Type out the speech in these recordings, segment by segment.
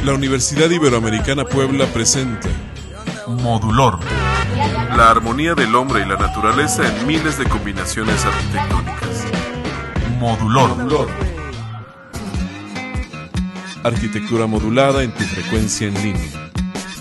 La Universidad Iberoamericana Puebla presenta Modulor. La armonía del hombre y la naturaleza en miles de combinaciones arquitectónicas. Modulor. Arquitectura modulada en tu frecuencia en línea.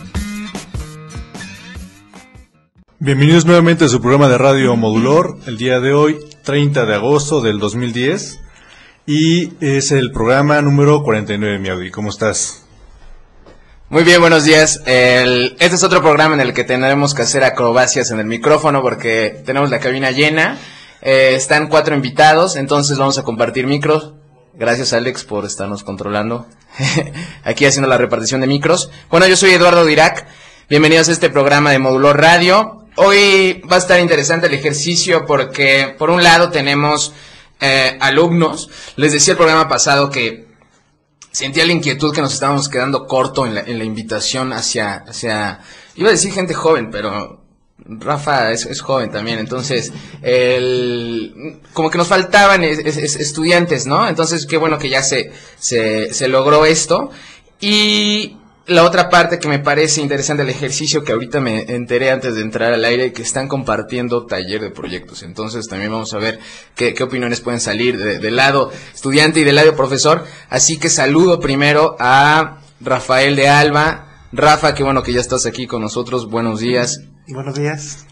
Bienvenidos nuevamente a su programa de radio Modulor, el día de hoy, 30 de agosto del 2010, y es el programa número 49, mi Audi. ¿Cómo estás? Muy bien, buenos días. Este es otro programa en el que tendremos que hacer acrobacias en el micrófono porque tenemos la cabina llena. Están 4 invitados, entonces vamos a compartir micros. Gracias, Alex, por estarnos controlando. Aquí haciendo la repartición de micros. Bueno, yo soy Eduardo Dirac. Bienvenidos a este programa de Modulor Radio. Hoy va a estar interesante el ejercicio porque, por un lado, tenemos alumnos. Les decía el programa pasado que sentía la inquietud que nos estábamos quedando corto en la invitación hacia, iba a decir gente joven, pero Rafa es joven también, entonces, como que nos faltaban estudiantes, ¿no? Entonces, qué bueno que ya se logró esto. Y la otra parte que me parece interesante del ejercicio, que ahorita me enteré antes de entrar al aire, que están compartiendo taller de proyectos. Entonces también vamos a ver qué opiniones pueden salir del lado estudiante y del lado profesor. Así que saludo primero a Rafael de Alba. Rafa, qué bueno que ya estás aquí con nosotros. Buenos días. Buenos días.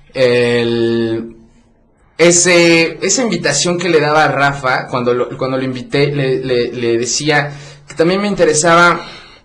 Esa invitación que le daba a Rafa, cuando lo invité, le decía que también me interesaba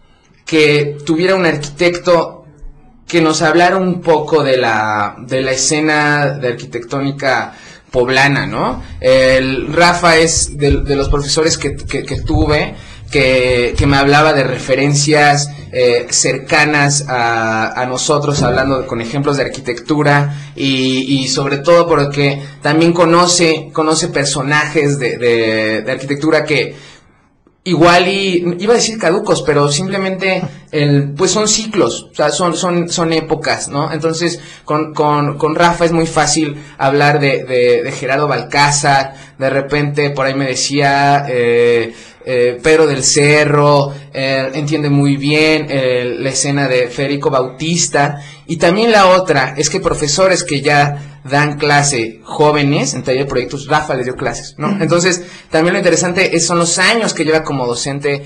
que tuviera un arquitecto que nos hablara un poco de la escena de arquitectónica poblana, ¿no? Rafa es de los profesores que tuve, que me hablaba de referencias cercanas a nosotros, hablando con ejemplos de arquitectura y sobre todo porque también conoce personajes de arquitectura que igual iba a decir caducos, pero simplemente pues son ciclos, o sea, son épocas, ¿no? Entonces, con Rafa es muy fácil hablar de Gerardo Balcázar. De repente por ahí me decía Pedro del Cerro, entiende muy bien la escena de Federico Bautista. Y también la otra es que profesores que ya dan clase jóvenes en taller de proyectos, Rafa les dio clases, ¿no? Entonces, también lo interesante son los años que lleva como docente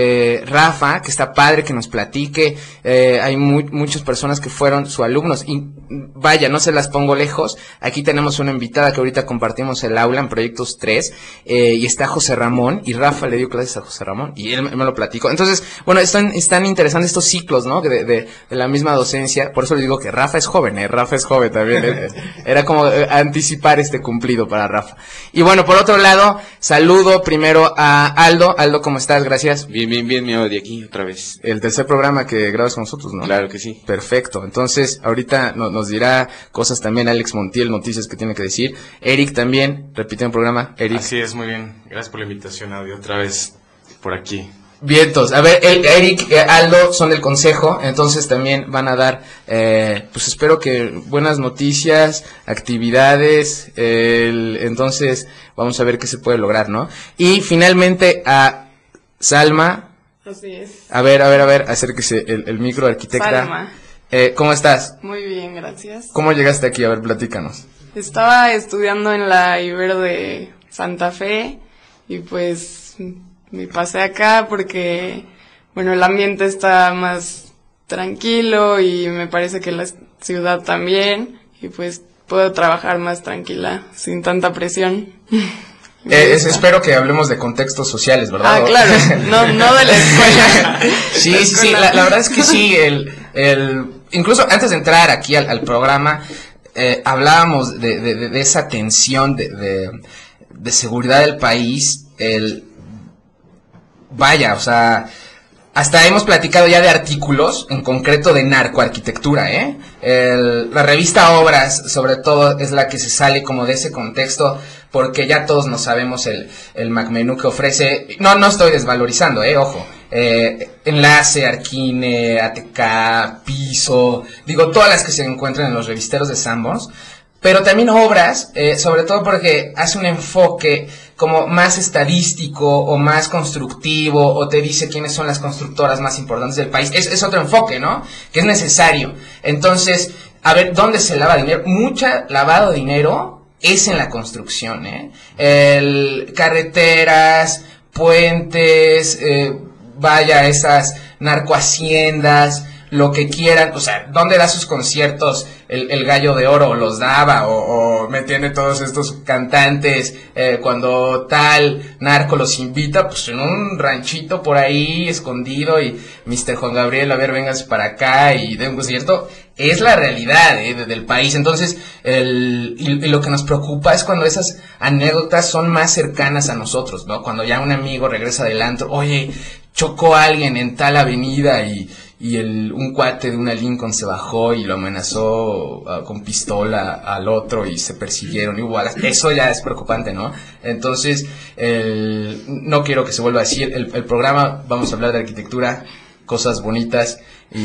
Rafa, que está padre que nos platique. Hay muchas personas que fueron sus alumnos y vaya, no se las pongo lejos. Aquí tenemos una invitada que ahorita compartimos el aula en Proyectos 3 y está José Ramón, y Rafa le dio clases a José Ramón y él me lo platicó. Entonces, bueno, están interesantes estos ciclos, ¿no? De la misma docencia. Por eso les digo que Rafa es joven, Rafa es joven también. Era como anticipar este cumplido para Rafa. Y bueno, por otro lado, saludo primero a Aldo. Aldo, ¿cómo estás? Gracias. Bien, mi audio aquí otra vez. El tercer programa que grabas con nosotros, ¿no? Claro que sí. Perfecto. Entonces, ahorita nos dirá cosas también Alex Montiel, noticias que tiene que decir. Eric también, repite un programa. Eric. Así es, muy bien. Gracias por la invitación, audio, otra vez por aquí. Vientos. A ver, Eric, Aldo son del consejo, entonces también van a dar, pues espero que buenas noticias, actividades, entonces vamos a ver qué se puede lograr, ¿no? Y finalmente a Salma. Así es. A ver, acérquese el micro, arquitecta. Salma. ¿Cómo estás? Muy bien, gracias. ¿Cómo llegaste aquí? A ver, platícanos. Estaba estudiando en la Ibero de Santa Fe y pues me pasé acá porque, bueno, el ambiente está más tranquilo y me parece que la ciudad también, y pues puedo trabajar más tranquila, sin tanta presión. Espero que hablemos de contextos sociales, ¿verdad? Ah, claro, no de la escuela. Sí, la verdad es que sí, incluso antes de entrar aquí al programa, hablábamos de esa tensión de seguridad del país, vaya, o sea, hasta hemos platicado ya de artículos, en concreto de narcoarquitectura, la revista Obras, sobre todo, es la que se sale como de ese contexto, porque ya todos nos sabemos el MacMenú que ofrece. No estoy desvalorizando, ojo. Enlace, Arquine, ATK, Piso, digo, todas las que se encuentran en los revisteros de Sanborns. Pero también Obras, sobre todo porque hace un enfoque como más estadístico o más constructivo, o te dice quiénes son las constructoras más importantes del país. Es otro enfoque, ¿no? Que es necesario. Entonces, a ver, ¿dónde se lava dinero? Mucha lavado de dinero es en la construcción, carreteras, puentes, vaya, esas narcohaciendas, lo que quieran, o sea, ¿dónde da sus conciertos el Gallo de Oro? Los daba, o me tiene todos estos cantantes, cuando tal narco los invita, pues en un ranchito por ahí, escondido, y Mr. Juan Gabriel, a ver, véngase para acá y de un concierto. Es la realidad del país. Entonces, y lo que nos preocupa es cuando esas anécdotas son más cercanas a nosotros, ¿no? Cuando ya un amigo regresa del antro, oye, chocó a alguien en tal avenida y un cuate de una Lincoln se bajó y lo amenazó con pistola al otro y se persiguieron y hubo balas. Eso ya es preocupante, ¿no? Entonces, no quiero que se vuelva así. El programa, vamos a hablar de arquitectura, cosas bonitas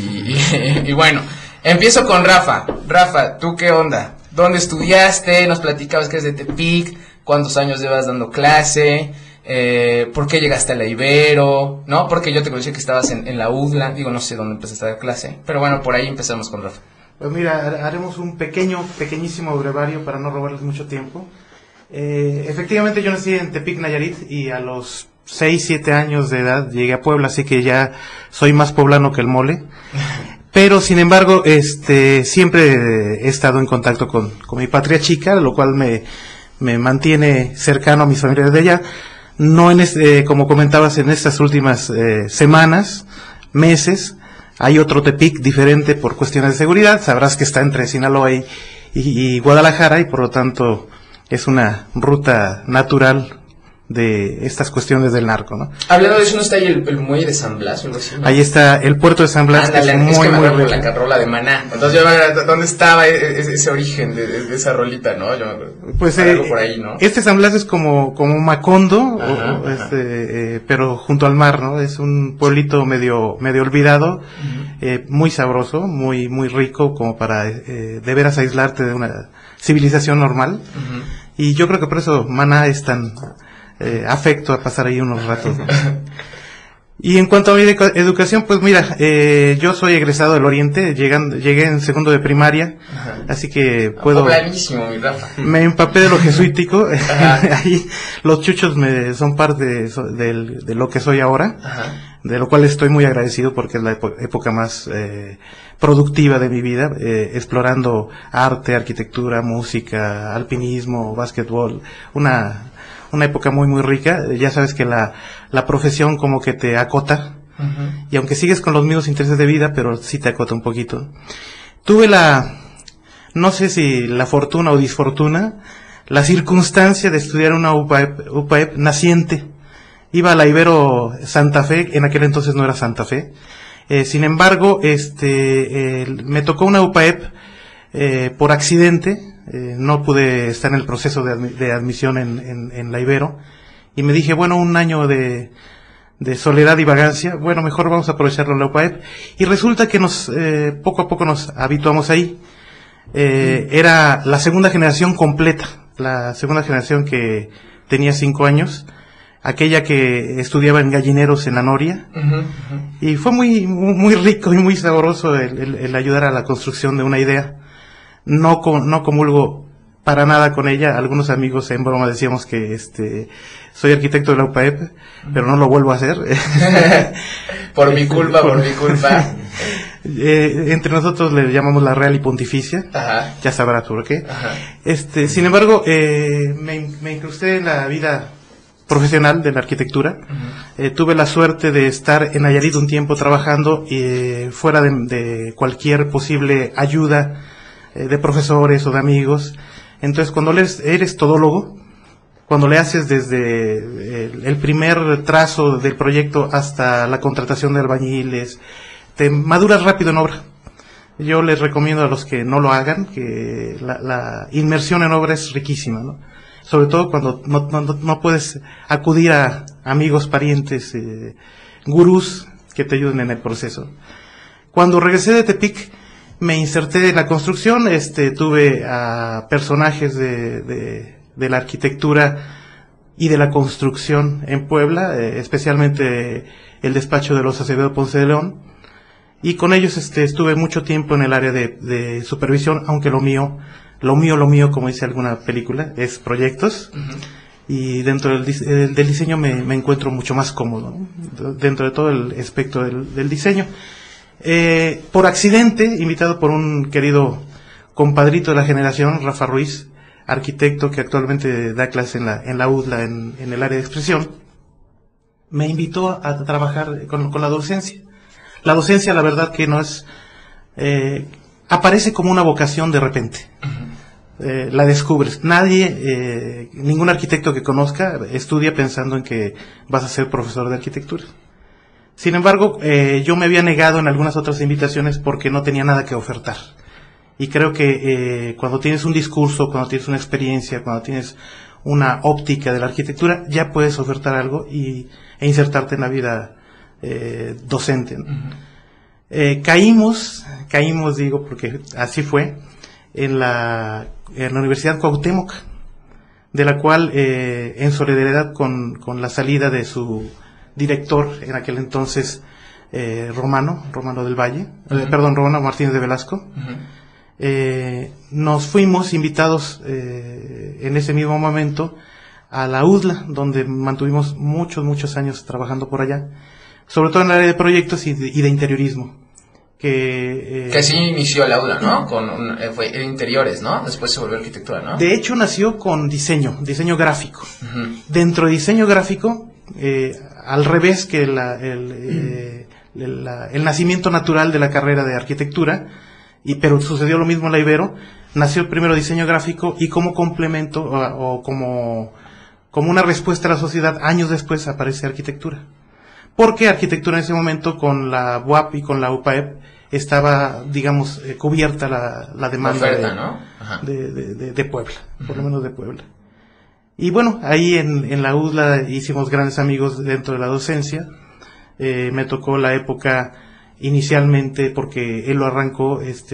y bueno, empiezo con Rafa. Rafa, ¿tú qué onda? ¿Dónde estudiaste? Nos platicabas que eres de Tepic. ¿Cuántos años llevas dando clase? ¿Por qué llegaste a la Ibero? ¿No? Porque yo te conocí que estabas en la UDLA. Digo, no sé dónde empezaste a dar clase. Pero bueno, por ahí empezamos con Rafa. Pues mira, haremos un pequeñísimo brevario para no robarles mucho tiempo. Efectivamente, yo nací en Tepic, Nayarit, y a los 6, 7 años de edad llegué a Puebla, así que ya soy más poblano que el mole. Pero, sin embargo, siempre he estado en contacto con mi patria chica, lo cual me mantiene cercano a mis familiares de allá. No como comentabas, en estas últimas semanas, meses, hay otro Tepic diferente por cuestiones de seguridad. Sabrás que está entre Sinaloa y Guadalajara, y por lo tanto es una ruta natural de estas cuestiones del narco, ¿no? Hablando de eso, ¿no está ahí el muelle de San Blas o algo así, ¿no? Ahí está el puerto de San Blas, ándale, que es muy rico. La carrola de Maná. Entonces yo, ¿dónde estaba ese origen de esa rolita, no? Pues algo por ahí, ¿no? Este San Blas es como Macondo, ajá. Pero junto al mar, ¿no? Es un pueblito medio olvidado, muy sabroso, muy rico, como para de veras aislarte de una civilización normal. Y yo creo que por eso Maná es tan afecto a pasar ahí unos ratos, ¿no? Y en cuanto a mi educación, pues mira, yo soy egresado del Oriente, llegué en segundo de primaria, ajá. Así que puedo... Poblanísimo, mi Rafa. Me empapé de lo jesuítico, ahí los chuchos son parte de lo que soy ahora, ajá. De lo cual estoy muy agradecido porque es la época más productiva de mi vida, explorando arte, arquitectura, música, alpinismo, básquetbol, una época muy rica. Ya sabes que la profesión como que te acota, uh-huh. Y aunque sigues con los mismos intereses de vida, pero sí te acota un poquito. Tuve no sé si la fortuna o disfortuna, la circunstancia de estudiar una UPAEP naciente. Iba a la Ibero Santa Fe, en aquel entonces no era Santa Fe. Sin embargo, me tocó una UPAEP por accidente. No pude estar en el proceso de admisión en la Ibero, y me dije, bueno, un año de soledad y vagancia, bueno, mejor vamos a aprovecharlo en la UPAEP, y resulta que poco a poco nos habituamos ahí. Era la segunda generación completa, la segunda generación que tenía 5 años, aquella que estudiaba en Gallineros en la Noria, uh-huh. Y fue muy rico y muy sabroso el ayudar a la construcción de una idea. No comulgo para nada con ella. Algunos amigos en broma decíamos que soy arquitecto de la UPAEP, pero no lo vuelvo a hacer. por mi culpa. Entre nosotros le llamamos la Real y Pontificia. Ajá. Ya sabrás por qué. Ajá. Sin embargo, me incrusté en la vida profesional de la arquitectura. Uh-huh. Tuve la suerte de estar en Nayarit un tiempo trabajando fuera de cualquier posible ayuda de profesores o de amigos. Entonces, cuando eres todólogo, cuando le haces desde el primer trazo del proyecto hasta la contratación de albañiles, te maduras rápido en obra. Yo les recomiendo a los que no lo hagan que la inmersión en obra es riquísima, ¿no? Sobre todo cuando no puedes acudir a amigos, parientes, gurús que te ayuden en el proceso. Cuando regresé de Tepic, me inserté en la construcción. Tuve a personajes de la arquitectura y de la construcción en Puebla, especialmente el despacho de los Acevedo Ponce de León, y con ellos estuve mucho tiempo en el área de supervisión, aunque lo mío, como dice alguna película, es proyectos. Y dentro del diseño me encuentro mucho más cómodo, ¿no? Dentro de todo el espectro del diseño. Por accidente, invitado por un querido compadrito de la generación, Rafa Ruiz, arquitecto que actualmente da clases en la UDLA en el área de expresión, me invitó a trabajar con la docencia. La docencia, la verdad que no es, aparece como una vocación de repente. La descubres. Ningún arquitecto que conozca estudia pensando en que vas a ser profesor de arquitectura. Sin embargo, yo me había negado en algunas otras invitaciones porque no tenía nada que ofertar. Y creo que cuando tienes un discurso, cuando tienes una experiencia, cuando tienes una óptica de la arquitectura, ya puedes ofertar algo e insertarte en la vida docente, ¿no? Caímos, digo, porque así fue, en la Universidad Cuauhtémoc, de la cual, en solidaridad con la salida de su director, en aquel entonces, Romano del Valle, Romano Martínez de Velasco, nos fuimos invitados en ese mismo momento a la UDLA, donde mantuvimos muchos años trabajando por allá, sobre todo en el área de proyectos y de interiorismo. Que así inició la UDLA, ¿no? Fue interiores, ¿no? Después se volvió arquitectura, ¿no? De hecho nació con diseño gráfico. Dentro de diseño gráfico, al revés que el nacimiento natural de la carrera de arquitectura, pero sucedió lo mismo en la Ibero. Nació primero diseño gráfico y como complemento o como una respuesta a la sociedad, años después aparece arquitectura. Porque arquitectura en ese momento con la UAP y con la UPAEP estaba, digamos, cubierta la demanda oferta, ¿no? de Puebla, por lo menos de Puebla. Y bueno, ahí en la UDLA hicimos grandes amigos dentro de la docencia. Me tocó la época inicialmente, porque él lo arrancó,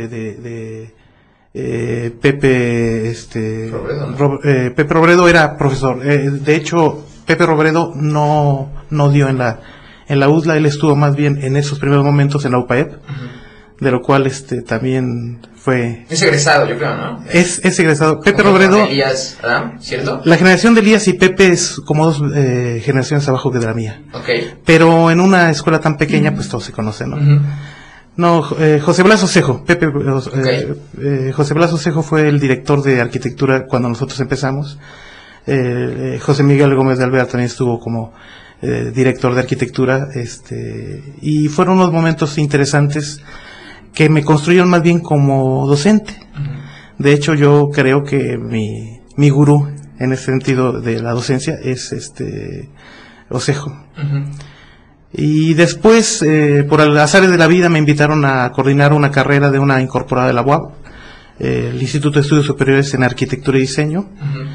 Pepe, Pepe Robredo era profesor. De hecho, Pepe Robredo no dio en la UDLA, él estuvo más bien en esos primeros momentos en la UPAEP, de lo cual también fue... Es egresado, yo creo, ¿no? Es egresado. Pepe Robredo... Elías Adam, ¿cierto? La generación de Elías y Pepe es como dos generaciones abajo que de la mía. Okay. Pero en una escuela tan pequeña, pues todos se conocen, ¿no? No, José Blas Osejo, José Blas Osejo fue el director de arquitectura cuando nosotros empezamos. José Miguel Gómez de Alvear también estuvo como director de arquitectura, y fueron unos momentos interesantes que me construyeron más bien como docente. De hecho, yo creo que mi gurú en ese sentido de la docencia es Osejo. Y después, por el azar de la vida, me invitaron a coordinar una carrera de una incorporada de la UAB, el Instituto de Estudios Superiores en Arquitectura y Diseño.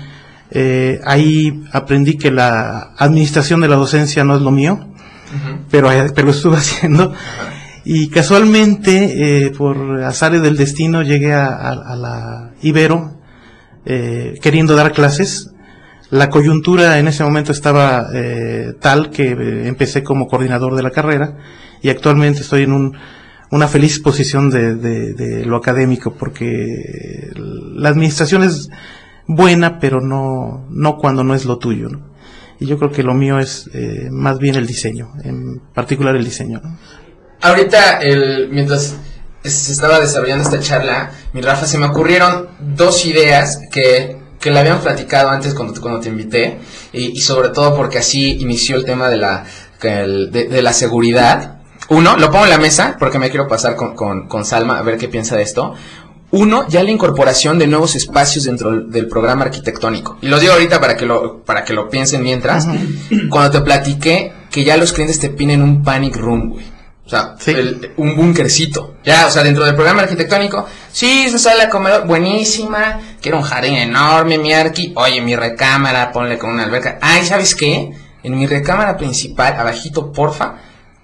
Ahí aprendí que la administración de la docencia no es lo mío, pero lo estuve haciendo. Y casualmente, por azares del destino, llegué a la Ibero, queriendo dar clases. La coyuntura en ese momento estaba tal que empecé como coordinador de la carrera, y actualmente estoy en una feliz posición de lo académico, porque la administración es buena, pero no cuando no es lo tuyo, ¿no? Y yo creo que lo mío es más bien el diseño, en particular el diseño, ¿no? Ahorita, mientras se estaba desarrollando esta charla, mi Rafa, se me ocurrieron dos ideas que le habían platicado antes cuando te invité, y sobre todo porque así inició el tema de la seguridad. Uno, lo pongo en la mesa porque me quiero pasar con Salma a ver qué piensa de esto. Uno, ya la incorporación de nuevos espacios dentro del programa arquitectónico. Y lo digo ahorita para que lo piensen mientras. Cuando te platiqué que ya los clientes te piden un panic room, güey. O sea, sí, un bunkercito. Ya, o sea, dentro del programa arquitectónico, sí, su sala de comedor, buenísima, quiero un jardín enorme, mi arqui, oye, mi recámara, ponle con una alberca. Ay, ¿sabes qué? En mi recámara principal, abajito, porfa,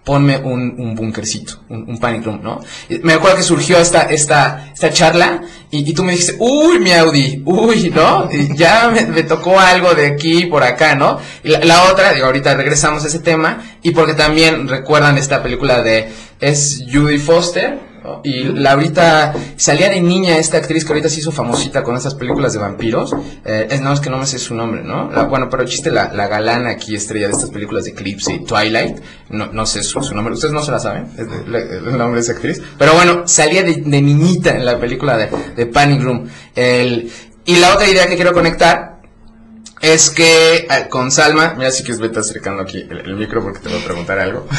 ponme un bunkercito, un panic room, ¿no? Y me acuerdo que surgió esta charla y tú me dijiste, uy, mi Audi, uy, ¿no? Y ya me tocó algo de aquí por acá, ¿no? Y la otra, digo, ahorita regresamos a ese tema, y porque también recuerdan esta película es Judy Foster, ¿no? Y ahorita salía de niña esta actriz que ahorita se hizo famosita con estas películas de vampiros, es que no me sé su nombre, ¿no? Bueno, pero chiste, la galana aquí, estrella de estas películas de Eclipse y Twilight, no sé su nombre, ustedes no se la saben, el nombre de esa actriz, pero bueno, salía de niñita en la película de Panic Room. Y la otra idea que quiero conectar es que con Salma, mira, si quieres vete acercando aquí el micro porque te voy a preguntar algo.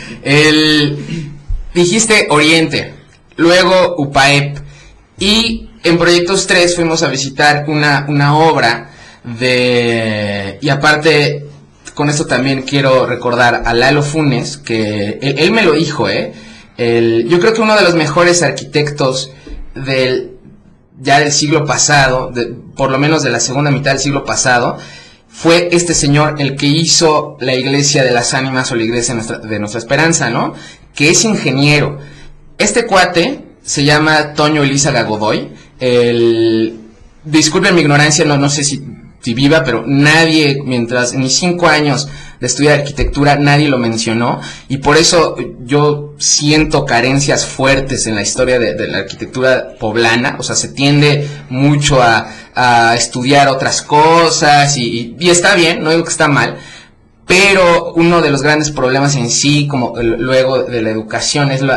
Dijiste Oriente, luego UPAEP, y en Proyectos 3 fuimos a visitar una obra y aparte, con esto también quiero recordar a Lalo Funes, que él me lo dijo, yo creo que uno de los mejores arquitectos del siglo pasado, por lo menos de la segunda mitad del siglo pasado, fue este señor el que hizo la Iglesia de las Ánimas, o la Iglesia de Nuestra Esperanza, ¿no? Que es ingeniero. Este cuate se llama Toño Elízaga Godoy. Disculpen mi ignorancia, no sé si viva, pero nadie, mientras en mis 5 años de estudiar arquitectura, nadie lo mencionó, y por eso yo siento carencias fuertes en la historia de la arquitectura poblana. O sea, se tiende mucho a estudiar otras cosas, y está bien, no digo que está mal, pero uno de los grandes problemas en sí, como luego de la educación, es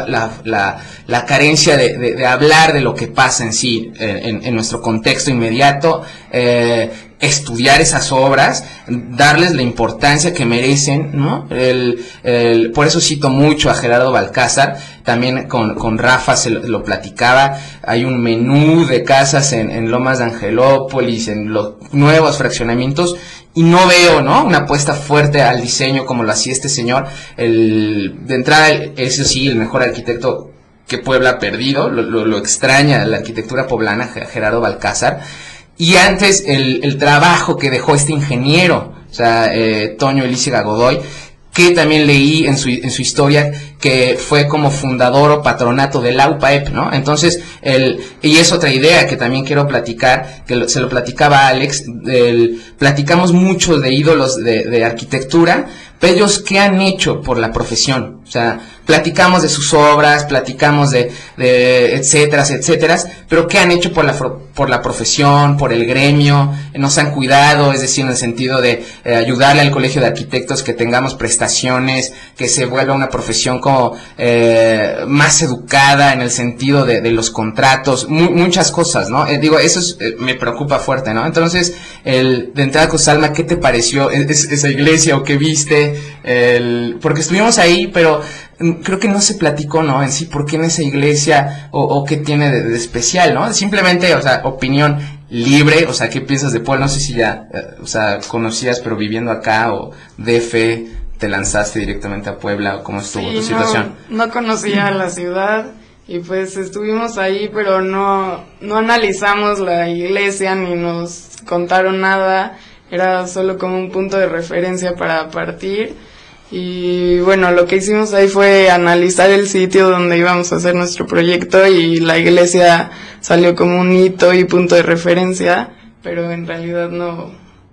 la carencia de hablar de lo que pasa en sí, en nuestro contexto inmediato, estudiar esas obras, darles la importancia que merecen, ¿no? Por eso cito mucho a Gerardo Balcázar, también con Rafa lo platicaba. Hay un menú de casas en Lomas de Angelópolis, en los nuevos fraccionamientos, y no veo, ¿no?, una apuesta fuerte al diseño como lo hacía este señor. De entrada, eso sí, el mejor arquitecto que Puebla ha perdido, lo extraña la arquitectura poblana, Gerardo Balcázar. Y antes, el trabajo que dejó este ingeniero, o sea, Toño Elízaga Godoy, que también leí en su historia que fue como fundador o patronato de la UPAEP, ¿no? Entonces, y es otra idea que también quiero platicar, que se lo platicaba a Alex, platicamos mucho de ídolos de arquitectura, pero ellos, ¿qué han hecho por la profesión? O sea, platicamos de sus obras, platicamos de etcétera, pero ¿qué han hecho por la profesión, por el gremio? Nos han cuidado, es decir, en el sentido de ayudarle al Colegio de Arquitectos, que tengamos prestaciones, que se vuelva una profesión como más educada en el sentido de los contratos, muchas cosas, ¿no? Digo, eso me preocupa fuerte, ¿no? Entonces, de entrada con Salma, ¿qué te pareció esa iglesia, o qué viste? Porque estuvimos ahí, pero creo que no se platicó, ¿no?, en sí, por qué en esa iglesia, o qué tiene de especial, ¿no? Simplemente, o sea, opinión libre, o sea, ¿qué piensas de Puebla? No sé si ya, o sea, conocías, pero viviendo acá, o DF, te lanzaste directamente a Puebla, o cómo estuvo tu situación. No conocía la ciudad, y pues estuvimos ahí, pero no analizamos la iglesia, ni nos contaron nada, era solo como un punto de referencia para partir. Y bueno, lo que hicimos ahí fue analizar el sitio donde íbamos a hacer nuestro proyecto, y la iglesia salió como un hito y punto de referencia, pero en realidad no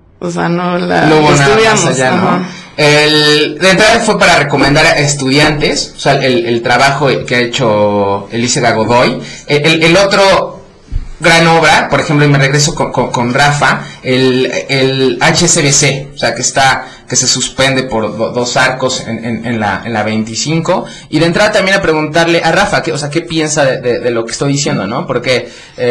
la estudiamos. Allá, ¿no? De entrada fue para recomendar a estudiantes, o sea, el trabajo que ha hecho Elízaga Godoy. El otro gran obra, por ejemplo, y me regreso con Rafa, el HSBC, o sea, que se suspende por 2 arcos en la 25, y de entrada también a preguntarle a Rafa, ¿qué piensa de lo que estoy diciendo, no? Porque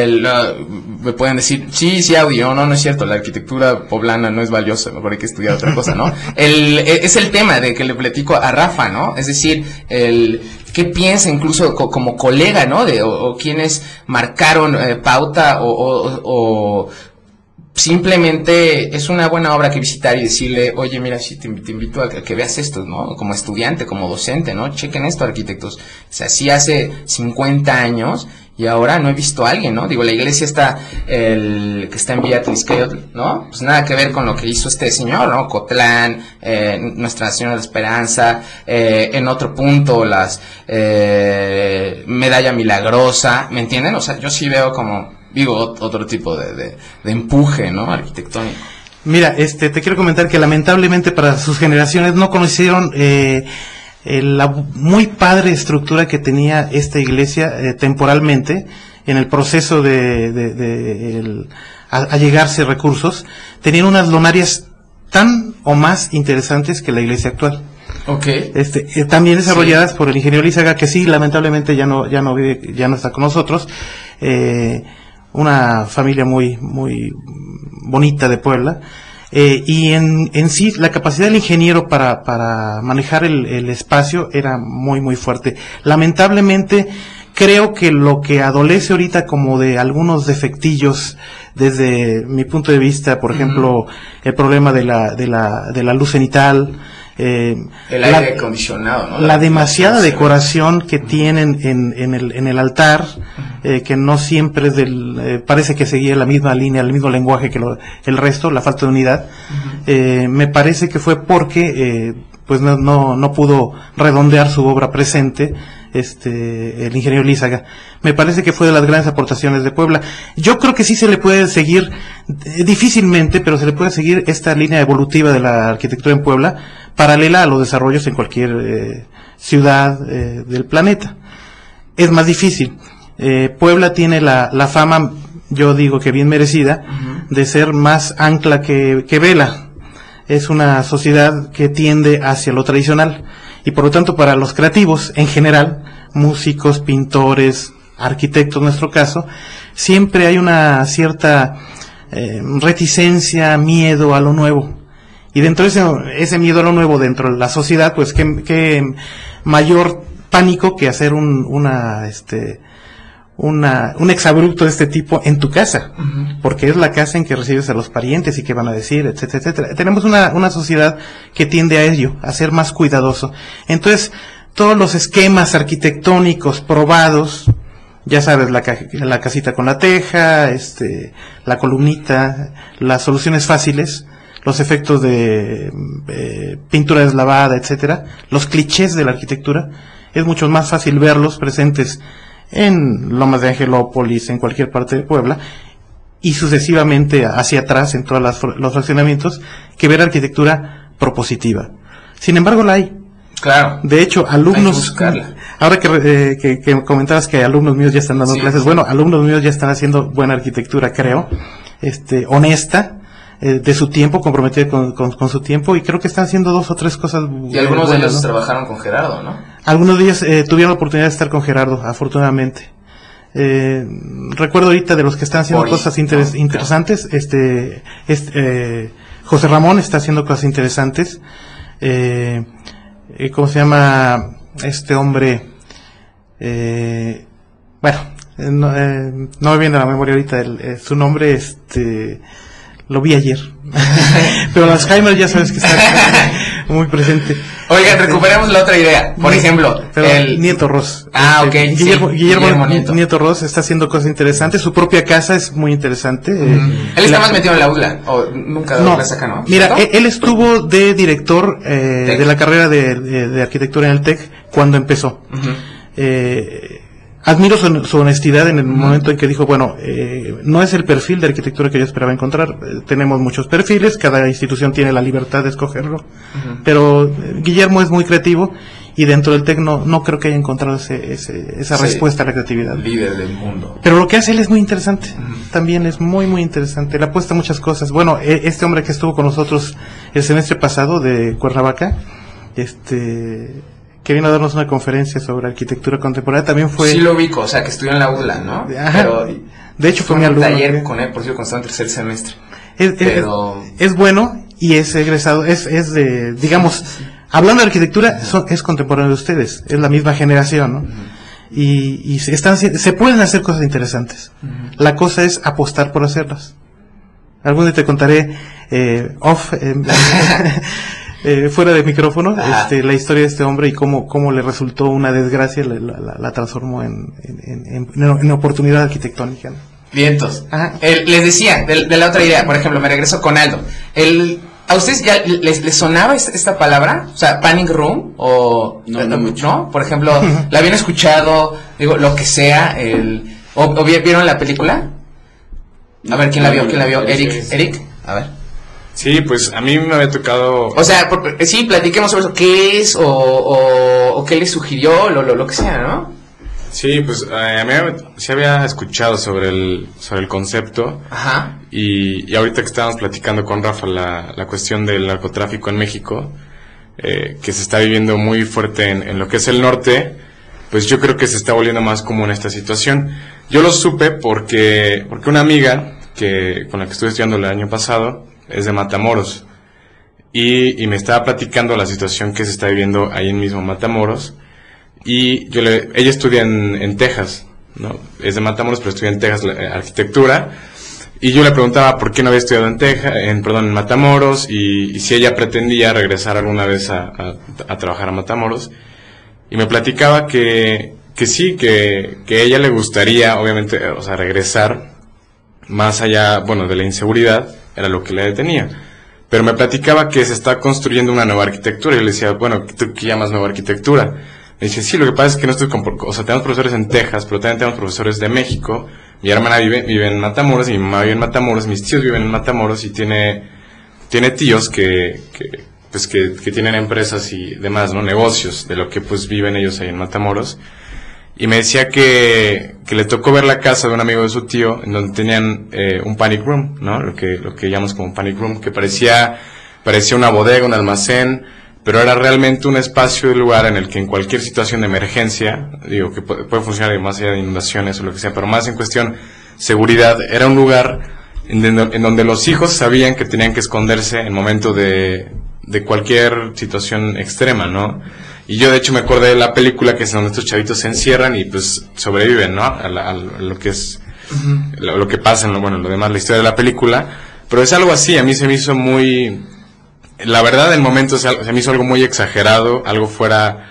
me pueden decir, sí, audio, no es cierto, la arquitectura poblana no es valiosa, mejor hay que estudiar otra cosa, ¿no? Es el tema de que le platico a Rafa, ¿no? Es decir, qué piensa incluso como colega, ¿no? O quienes marcaron pauta, o simplemente es una buena obra que visitar y decirle, oye, mira, sí, te invito a que veas esto, ¿no? Como estudiante, como docente, ¿no? Chequen esto, arquitectos. O sea, sí, hace 50 años, y ahora no he visto a alguien, ¿no? Digo, la iglesia está, que está en Villa Tlisqueyotl, ¿no? Pues nada que ver con lo que hizo este señor, ¿no? Cotlán, Nuestra Señora de la Esperanza, en otro punto las Medalla Milagrosa, ¿me entienden? O sea, yo sí veo como, digo, otro tipo de empuje, ¿no? Arquitectónico. Mira, te quiero comentar que lamentablemente para sus generaciones no conocieron la muy padre estructura que tenía esta iglesia temporalmente en el proceso de allegarse recursos. Tenían unas lonarias tan o más interesantes que la iglesia actual. Okay. También desarrolladas por el ingeniero Lízaga, que sí, lamentablemente ya no vive, ya no está con nosotros. Una familia muy bonita de Puebla. Y en sí la capacidad del ingeniero para manejar el espacio era muy fuerte. Lamentablemente creo que lo que adolece ahorita como de algunos defectillos desde mi punto de vista, por ejemplo, el problema de la luz cenital, el aire acondicionado, ¿no? La demasiada decoración que tienen en el altar, que no siempre es parece que seguía la misma línea, el mismo lenguaje que el resto, la falta de unidad. Me parece que fue porque pues no pudo redondear su obra presente el ingeniero Lízaga. Me parece que fue de las grandes aportaciones de Puebla. Yo creo que sí se le puede seguir, difícilmente, pero se le puede seguir esta línea evolutiva de la arquitectura en Puebla, paralela a los desarrollos en cualquier ciudad del planeta. Es más difícil. Puebla tiene la fama, yo digo que bien merecida, de ser más ancla que vela. Es una sociedad que tiende hacia lo tradicional, y por lo tanto para los creativos en general, músicos, pintores, arquitectos en nuestro caso, siempre hay una cierta reticencia, miedo a lo nuevo. Y dentro de ese miedo a lo nuevo dentro de la sociedad, pues qué mayor pánico que hacer un exabrupto de este tipo en tu casa, porque es la casa en que recibes a los parientes y qué van a decir, etcétera, etcétera. Tenemos una sociedad que tiende a ello, a ser más cuidadoso. Entonces, todos los esquemas arquitectónicos probados, ya sabes, la casita con la teja, la columnita, las soluciones fáciles, los efectos de pintura deslavada, etcétera, los clichés de la arquitectura, es mucho más fácil verlos presentes en Lomas de Angelópolis, en cualquier parte de Puebla, y sucesivamente hacia atrás en todos los fraccionamientos, que ver arquitectura propositiva. Sin embargo, la hay. Claro. De hecho, alumnos, ahora que comentabas que alumnos míos ya están dando clases, bueno, alumnos míos ya están haciendo buena arquitectura, creo, honesta, de su tiempo, comprometida con su tiempo, y creo que están haciendo 2 o 3 cosas buenas. Y algunos de ellos, ¿no?, trabajaron con Gerardo, ¿no? Algunos de ellos tuvieron la oportunidad de estar con Gerardo, afortunadamente. Recuerdo ahorita de los que están haciendo cosas interesantes, José Ramón está haciendo cosas interesantes. ¿Cómo se llama este hombre? Bueno, no me viene a la memoria ahorita su nombre, lo vi ayer. Pero Alzheimer ya sabes que está muy presente. Oigan, recuperemos la otra idea. Por ejemplo, el Nieto Ross. Ok. Guillermo Nieto Ross está haciendo cosas interesantes. Su propia casa es muy interesante. Él está más metido en la UDLA, o nunca dado clase acá, ¿no? Mira, él estuvo de director de la carrera de arquitectura en el TEC cuando empezó. Admiro su honestidad en el momento en que dijo, bueno, no es el perfil de arquitectura que yo esperaba encontrar. Tenemos muchos perfiles, cada institución tiene la libertad de escogerlo, pero Guillermo es muy creativo, y dentro del TEC no creo que haya encontrado esa respuesta a la creatividad. Líder del mundo. Pero lo que hace él es muy interesante, también es muy interesante. Le apuesta a muchas cosas. Bueno, este hombre que estuvo con nosotros el semestre pasado de Cuernavaca, que vino a darnos una conferencia sobre arquitectura contemporánea, también fue... Sí lo ubico, o sea, que estudió en la UDLA, ¿no? Ajá. Pero de hecho fue mi alumno. Taller con él, por cierto, cuando estaba en tercer semestre. Es bueno, y es egresado, es de, digamos, hablando de arquitectura, es contemporáneo de ustedes, es la misma generación, ¿no? Y se pueden hacer cosas interesantes. La cosa es apostar por hacerlas. Algún día te contaré fuera de micrófono, la historia de este hombre y cómo le resultó una desgracia, la transformó en oportunidad arquitectónica, ¿no? Vientos. Les decía, de la otra idea, por ejemplo, me regreso con Aldo. ¿A ustedes ya les sonaba esta palabra? O sea, panic room o... No mucho. ¿No? Por ejemplo, ¿la habían escuchado? Digo, lo que sea, ¿o vieron la película? A ver, ¿quién la vio? Eric, a ver. Sí, pues a mí me había tocado... O sea, sí, platiquemos sobre eso. ¿Qué es o qué les sugirió? Lo que sea, ¿no? Sí, pues a mí sí había escuchado sobre el concepto. Ajá. Y ahorita que estábamos platicando con Rafa la cuestión del narcotráfico en México, que se está viviendo muy fuerte en lo que es el norte, pues yo creo que se está volviendo más común esta situación. Yo lo supe porque una amiga con la que estuve estudiando el año pasado es de Matamoros y me estaba platicando la situación que se está viviendo ahí en mismo Matamoros. Y ella estudia en Texas, ¿no? Es de Matamoros, pero estudia en Texas arquitectura. Y yo le preguntaba por qué no había estudiado en Matamoros y si ella pretendía regresar alguna vez a trabajar a Matamoros. Y me platicaba que sí, que ella le gustaría, obviamente, o sea, regresar más allá, bueno, de la inseguridad, era lo que le detenía. Pero me platicaba que se está construyendo una nueva arquitectura. Y yo le decía, bueno, ¿tú qué llamas nueva arquitectura? Me dice, sí, lo que pasa es que no estoy o sea, tenemos profesores en Texas, pero también tenemos profesores de México. Mi hermana vive en Matamoros, mi mamá vive en Matamoros, mis tíos viven en Matamoros y tiene tíos que tienen empresas y demás, ¿no? Negocios de lo que pues viven ellos ahí en Matamoros. Y me decía que le tocó ver la casa de un amigo de su tío en donde tenían un panic room, ¿no? Lo que llamamos como panic room, que parecía una bodega, un almacén, pero era realmente un espacio de lugar en el que en cualquier situación de emergencia, digo que puede funcionar más allá de inundaciones o lo que sea, pero más en cuestión seguridad, era un lugar en donde los hijos sabían que tenían que esconderse en momento de cualquier situación extrema, ¿no? Y yo de hecho me acordé de la película que es donde estos chavitos se encierran y pues sobreviven, ¿no? A lo que es, lo que pasa en lo demás, la historia de la película, pero es algo así, a mí se me hizo muy... La verdad, el momento se me hizo algo muy exagerado, algo fuera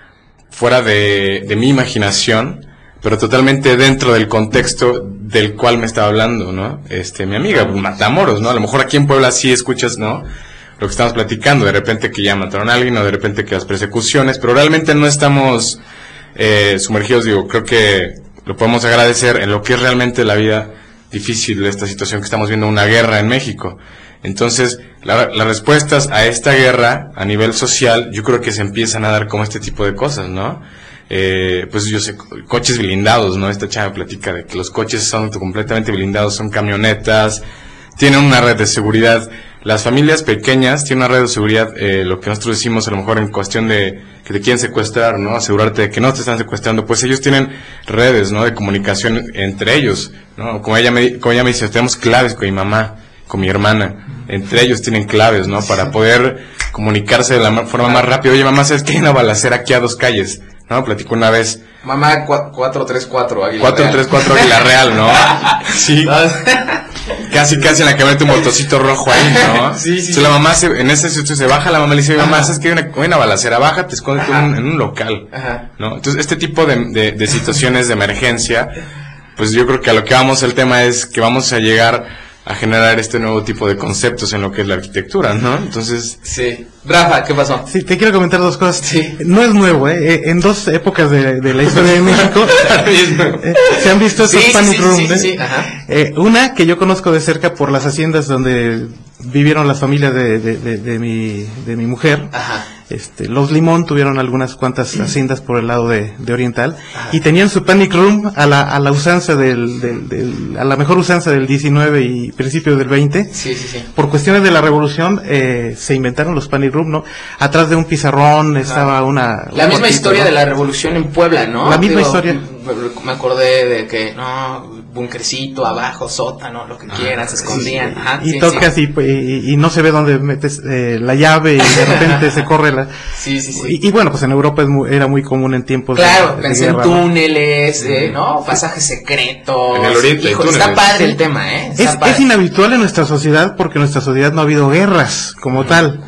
de mi imaginación, pero totalmente dentro del contexto del cual me estaba hablando, ¿no? Mi amiga, Matamoros, ¿no? A lo mejor aquí en Puebla sí escuchas, ¿no? Lo que estamos platicando, de repente que ya mataron a alguien, o de repente que las persecuciones, pero realmente no estamos sumergidos, digo, creo que lo podemos agradecer en lo que es realmente la vida difícil de esta situación que estamos viendo, una guerra en México. Entonces, las respuestas a esta guerra a nivel social, yo creo que se empiezan a dar como este tipo de cosas, ¿no? Pues yo sé, coches blindados, ¿no? Esta chava platica de que los coches son completamente blindados, son camionetas, tienen una red de seguridad. Las familias pequeñas tienen una red de seguridad, lo que nosotros decimos a lo mejor en cuestión de que te quieren secuestrar, ¿no? Asegurarte de que no te están secuestrando, pues ellos tienen redes, ¿no? De comunicación entre ellos, ¿no? Como ella me dice, tenemos claves con mi mamá, con mi hermana, entre ellos tienen claves, ¿no? Para poder comunicarse de la forma más rápida. Oye, mamá, ¿sabes que hay una balacera aquí a 2 calles? ¿No? Platicó una vez. Mamá, 434 Águila 434 Águila Real, ¿no? Sí. Casi en la camioneta un motocito rojo ahí, ¿no? Sí. Entonces la mamá en ese sitio se baja, la mamá le dice, mamá, ¿sabes que hay una balacera? Bájate, escóndete en un local, ¿no? Entonces este tipo de situaciones de emergencia, pues yo creo que a lo que vamos, el tema es que vamos a llegar a generar este nuevo tipo de conceptos en lo que es la arquitectura, ¿no? Entonces... Sí. Rafa, ¿qué pasó? Sí, te quiero comentar 2 cosas. Sí. No es nuevo, en 2 épocas de la historia de México se han visto estos panic rooms. Sí, ajá. Una que yo conozco de cerca por las haciendas donde vivieron las familias de mi mujer. Ajá. Los Limón tuvieron algunas cuantas haciendas por el lado de Oriental. Ajá. Y tenían su panic room a la usanza a la mejor usanza del 19 y principios del 20. Sí. Por cuestiones de la revolución se inventaron los panic room, ¿no? Atrás de un pizarrón estaba la misma historia, ¿no? De la revolución en Puebla, ¿no? La misma historia. Me acordé de que bunkercito abajo, sótano, lo que quieran, se escondían. Ajá, y tocas y no se ve dónde metes la llave y de repente se corre la... Sí. Y bueno, pues en Europa era muy común en tiempos de pensé guerra, en túneles, ¿no? Pasajes secretos. En el oriente. Hijo, está padre el tema, Es inhabitual en nuestra sociedad porque en nuestra sociedad no ha habido guerras como tal.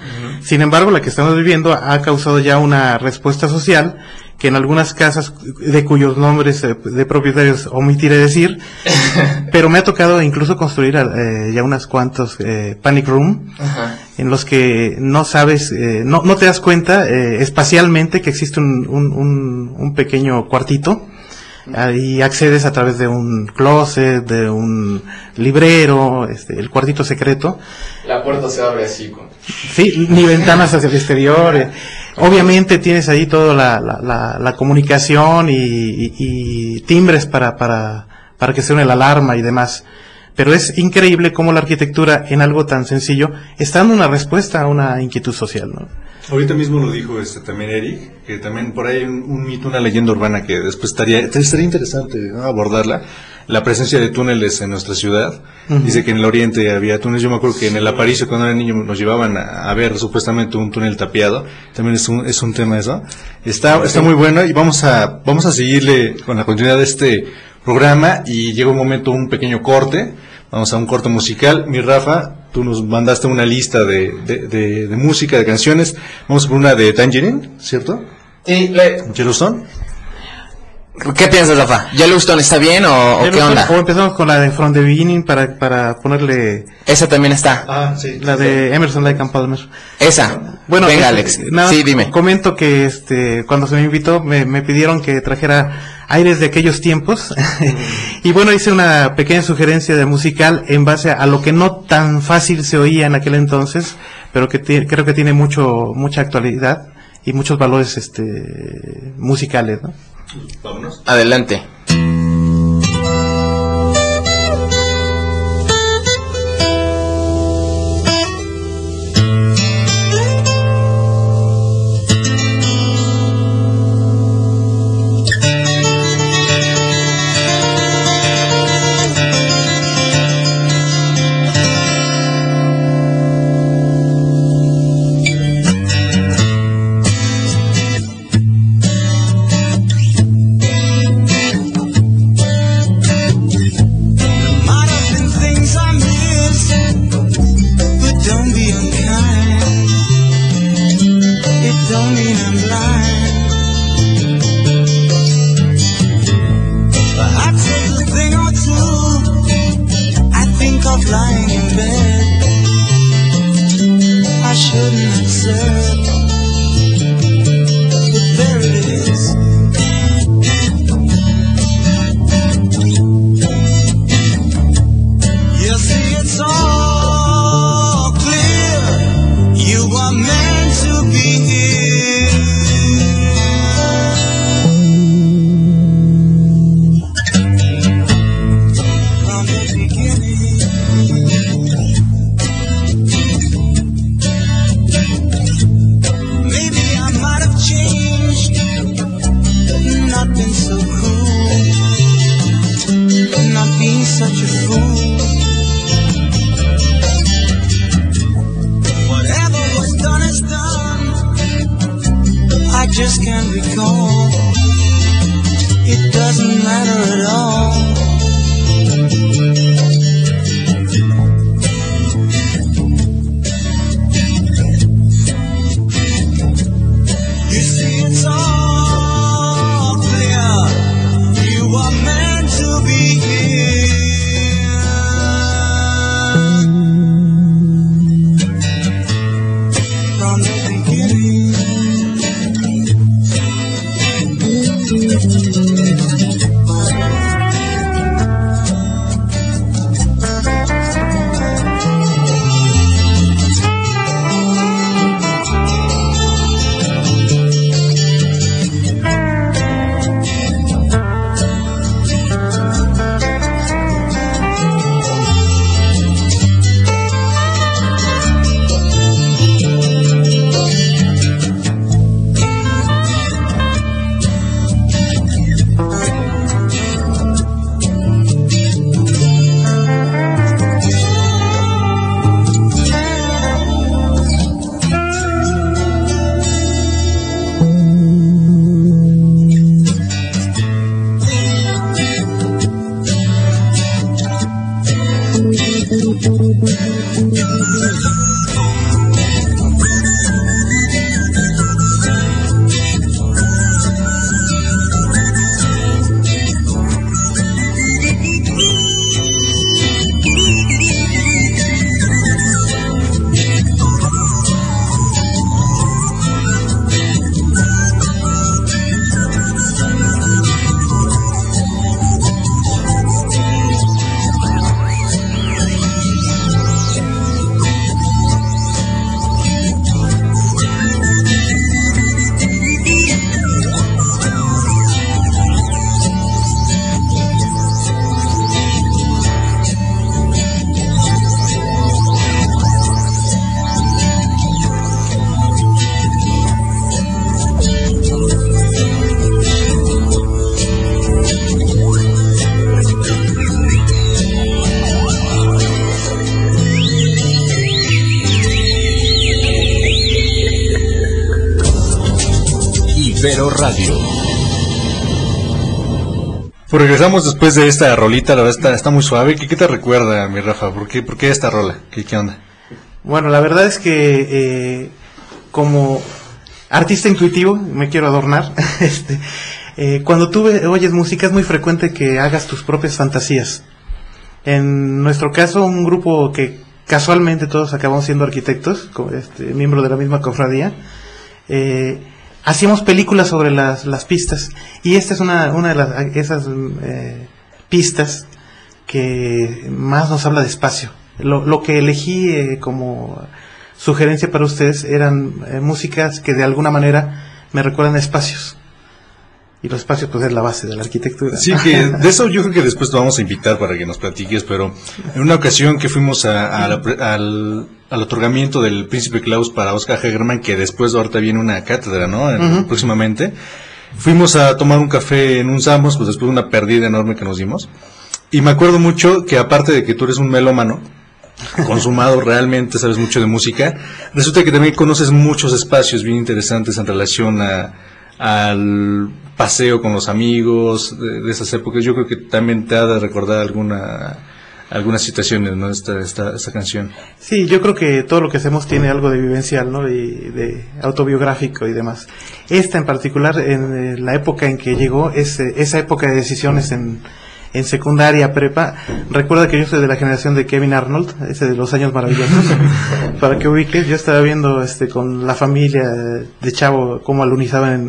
Sin embargo, la que estamos viviendo ha causado ya una respuesta social que en algunas casas, de cuyos nombres de propietarios omitiré decir, pero me ha tocado incluso construir ya unas cuantos panic room, en los que no sabes, no te das cuenta espacialmente que existe un pequeño cuartito. Ahí accedes a través de un closet, de un librero, el cuartito secreto. La puerta se abre así. Sí, ni ventanas hacia el exterior. Obviamente tienes ahí toda la comunicación y timbres para que suene la alarma y demás. Pero es increíble cómo la arquitectura en algo tan sencillo está dando una respuesta a una inquietud social, ¿no? Ahorita mismo lo dijo también Eric, que también por ahí hay un mito, una leyenda urbana que después estaría interesante, ¿no?, abordarla, la presencia de túneles en nuestra ciudad. Dice que en el oriente había túneles. Yo me acuerdo que en el Aparicio, cuando era niño, nos llevaban a ver supuestamente un túnel tapiado. También es un tema eso. Está muy bueno, y vamos a seguirle con la continuidad de este programa, y llega un momento, un pequeño corte. Vamos a un corte musical. Mi Rafa, tú nos mandaste una lista de música, de canciones. Vamos por una de Tangerine, ¿cierto? ¿Yellowstone? ¿Qué piensas, Rafa? ¿Yellowstone está bien o qué onda? O empezamos con la de From the Beginning para ponerle... Esa también está. Ah, sí. La de Emerson, Lake and Palmer. Esa. Bueno, venga, Alex. Sí, dime. Comento que cuando se me invitó me pidieron que trajera aires de aquellos tiempos. Y bueno, hice una pequeña sugerencia de musical en base a lo que no tan fácil se oía en aquel entonces, pero que creo que tiene mucha actualidad y muchos valores musicales, ¿no? Vámonos. Adelante. Ibero Radio. Pues regresamos después de esta rolita, la verdad está muy suave. ¿Qué te recuerda, mi Rafa? ¿Por qué esta rola? ¿Qué onda? Bueno, la verdad es que como artista intuitivo, me quiero adornar, cuando tú oyes música es muy frecuente que hagas tus propias fantasías. En nuestro caso, un grupo que casualmente todos acabamos siendo arquitectos, miembro de la misma cofradía, hacíamos películas sobre las pistas, y esta es una de esas pistas que más nos habla de espacio. Lo que elegí como sugerencia para ustedes eran músicas que de alguna manera me recuerdan a espacios. Y los espacios pues es la base de la arquitectura. Sí, que de eso yo creo que después te vamos a invitar para que nos platiques, pero en una ocasión que fuimos al otorgamiento del Príncipe Claus para Oscar Hegerman, que después ahorita viene una cátedra, ¿no? Próximamente, fuimos a tomar un café en un Samos, pues después de una pérdida enorme que nos dimos, y me acuerdo mucho que aparte de que tú eres un melómano, consumado realmente, sabes mucho de música, resulta que también conoces muchos espacios bien interesantes en relación al paseo con los amigos de esas épocas. Yo creo que también te ha de recordar algunas situaciones, ¿no? Esta canción. Sí, yo creo que todo lo que hacemos tiene algo de vivencial, ¿no? De autobiográfico y demás. Esta en particular, en la época en que llegó, esa época de decisiones en secundaria, prepa. Recuerda que yo soy de la generación de Kevin Arnold, ese de los años maravillosos. Para que ubiques, yo estaba viendo con la familia de chavo cómo alunizaban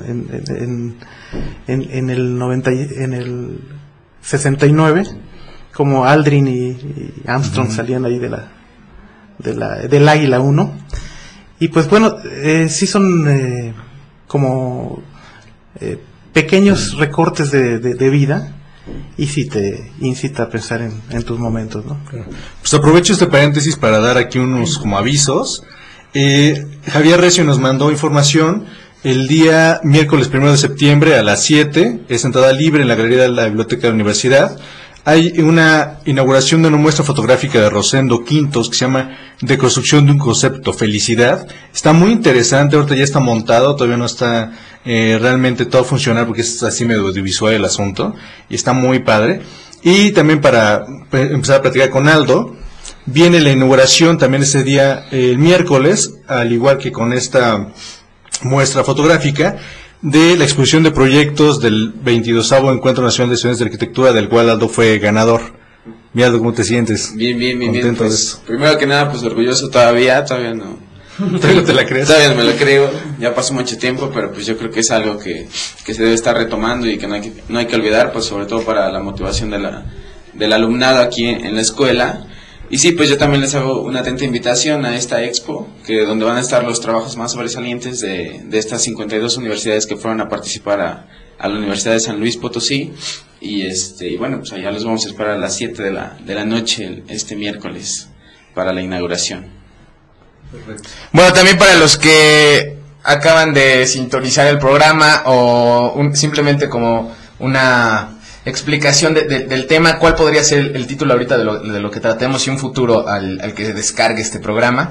en el 69, como Aldrin y Armstrong salían ahí del Águila 1. Y pues bueno, sí son como pequeños recortes de vida. Y sí te incita a pensar en tus momentos, ¿no? Pues aprovecho este paréntesis para dar aquí unos como avisos. Javier Recio nos mandó información. El día miércoles 1 de septiembre a las 7 es entrada libre en la galería de la Biblioteca de la Universidad. Hay una inauguración de una muestra fotográfica de Rosendo Quintos que se llama Deconstrucción de un concepto, felicidad. Está muy interesante, ahorita ya está montado, todavía no está realmente todo funcional porque es así medio audiovisual el asunto, y está muy padre. Y también para empezar a platicar con Aldo, viene la inauguración también ese día, el miércoles, al igual que con esta muestra fotográfica, de la exposición de proyectos del 22º Encuentro Nacional de Estudiantes de Arquitectura, del cual Aldo fue ganador. Mira, Aldo, ¿cómo te sientes? Bien. Contento Pues, de esto. primero que nada, pues orgulloso todavía no. ¿Todavía no te la crees? Todavía no me lo creo, ya pasó mucho tiempo, pero pues yo creo que es algo que se debe estar retomando y que no hay que olvidar, pues sobre todo para la motivación del alumnado aquí en la escuela. Y sí, pues yo también les hago una atenta invitación a esta expo, donde van a estar los trabajos más sobresalientes de estas 52 universidades que fueron a participar a la Universidad de San Luis Potosí. Y bueno, pues allá los vamos a esperar a las 7 de la noche este miércoles para la inauguración. Perfecto. Bueno, también para los que acaban de sintonizar el programa o simplemente como una explicación del tema, ¿cuál podría ser el título ahorita de lo que tratemos y un futuro al que se descargue este programa?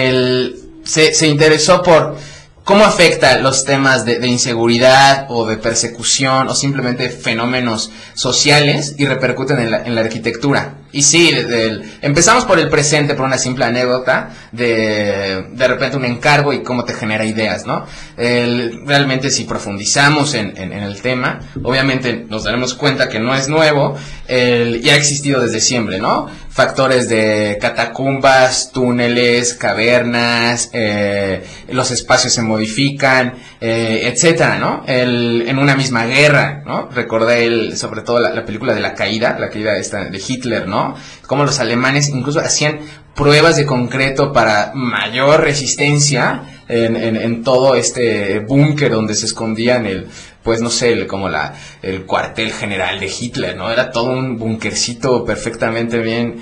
Se interesó por cómo afecta los temas de inseguridad o de persecución o simplemente fenómenos sociales y repercuten en la arquitectura. Y sí, empezamos por el presente, por una simple anécdota de repente un encargo y cómo te genera ideas, ¿no? Realmente si profundizamos en el tema, obviamente nos daremos cuenta que no es nuevo, y ha existido desde siempre, ¿no? Factores de catacumbas, túneles, cavernas, los espacios se modifican, etcétera, ¿no? En una misma guerra, ¿no? Recordé sobre todo la película de la caída esta de Hitler, ¿no? Como los alemanes incluso hacían pruebas de concreto para mayor resistencia en todo este búnker donde se escondían pues no sé, como el cuartel general de Hitler, ¿no? Era todo un búnkercito perfectamente bien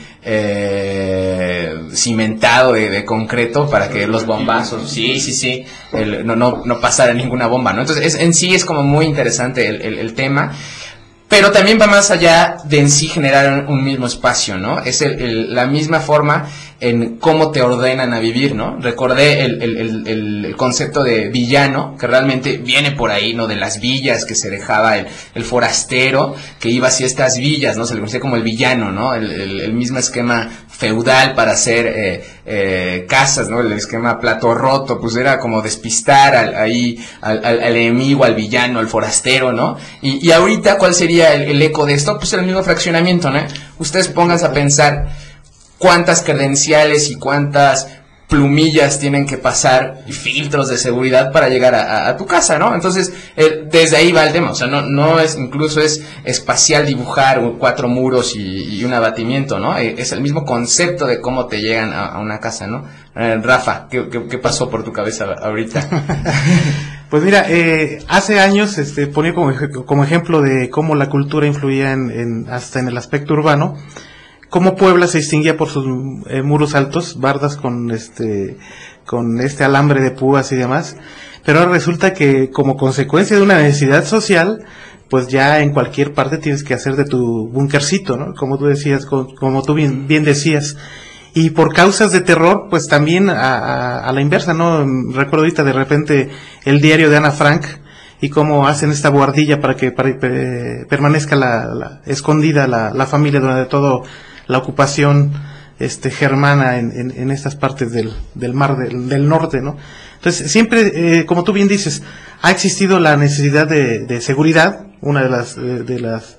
cimentado de concreto para que los bombazos, sí, no pasara ninguna bomba, ¿no? Entonces en sí es como muy interesante el tema. Pero también va más allá de en sí generar un mismo espacio, ¿no? Es la misma forma en cómo te ordenan a vivir, ¿no? Recordé el concepto de villano, que realmente viene por ahí, ¿no? De las villas que se dejaba el forastero, que iba hacia estas villas, ¿no? Se le conocía como el villano, ¿no? El mismo esquema feudal para hacer casas, ¿no? El esquema plato roto, pues era como despistar al enemigo, al villano, al forastero, ¿no? Y ahorita, ¿cuál sería el eco de esto? Pues el mismo fraccionamiento, ¿no? Ustedes pónganse a pensar cuántas credenciales y cuántas plumillas tienen que pasar y filtros de seguridad para llegar a tu casa, ¿no? Entonces, desde ahí va el tema, o sea, no es, incluso es espacial dibujar 4 muros y un abatimiento, ¿no? Es el mismo concepto de cómo te llegan a una casa, ¿no? Rafa, ¿qué pasó por tu cabeza ahorita? Pues mira, hace años ponía como ejemplo de cómo la cultura influía hasta en el aspecto urbano. Cómo Puebla se distinguía por sus muros altos, bardas con este alambre de púas y demás, pero ahora resulta que como consecuencia de una necesidad social, pues ya en cualquier parte tienes que hacer de tu búnkercito, ¿no? Como tú decías, como tú bien decías, y por causas de terror, pues también a la inversa, ¿no? Recuerdo ahorita de repente el diario de Ana Frank y cómo hacen esta buhardilla para que permanezca escondida la familia durante todo la ocupación germana en estas partes del mar del norte, ¿no? Entonces siempre, como tú bien dices, ha existido la necesidad de seguridad, una de las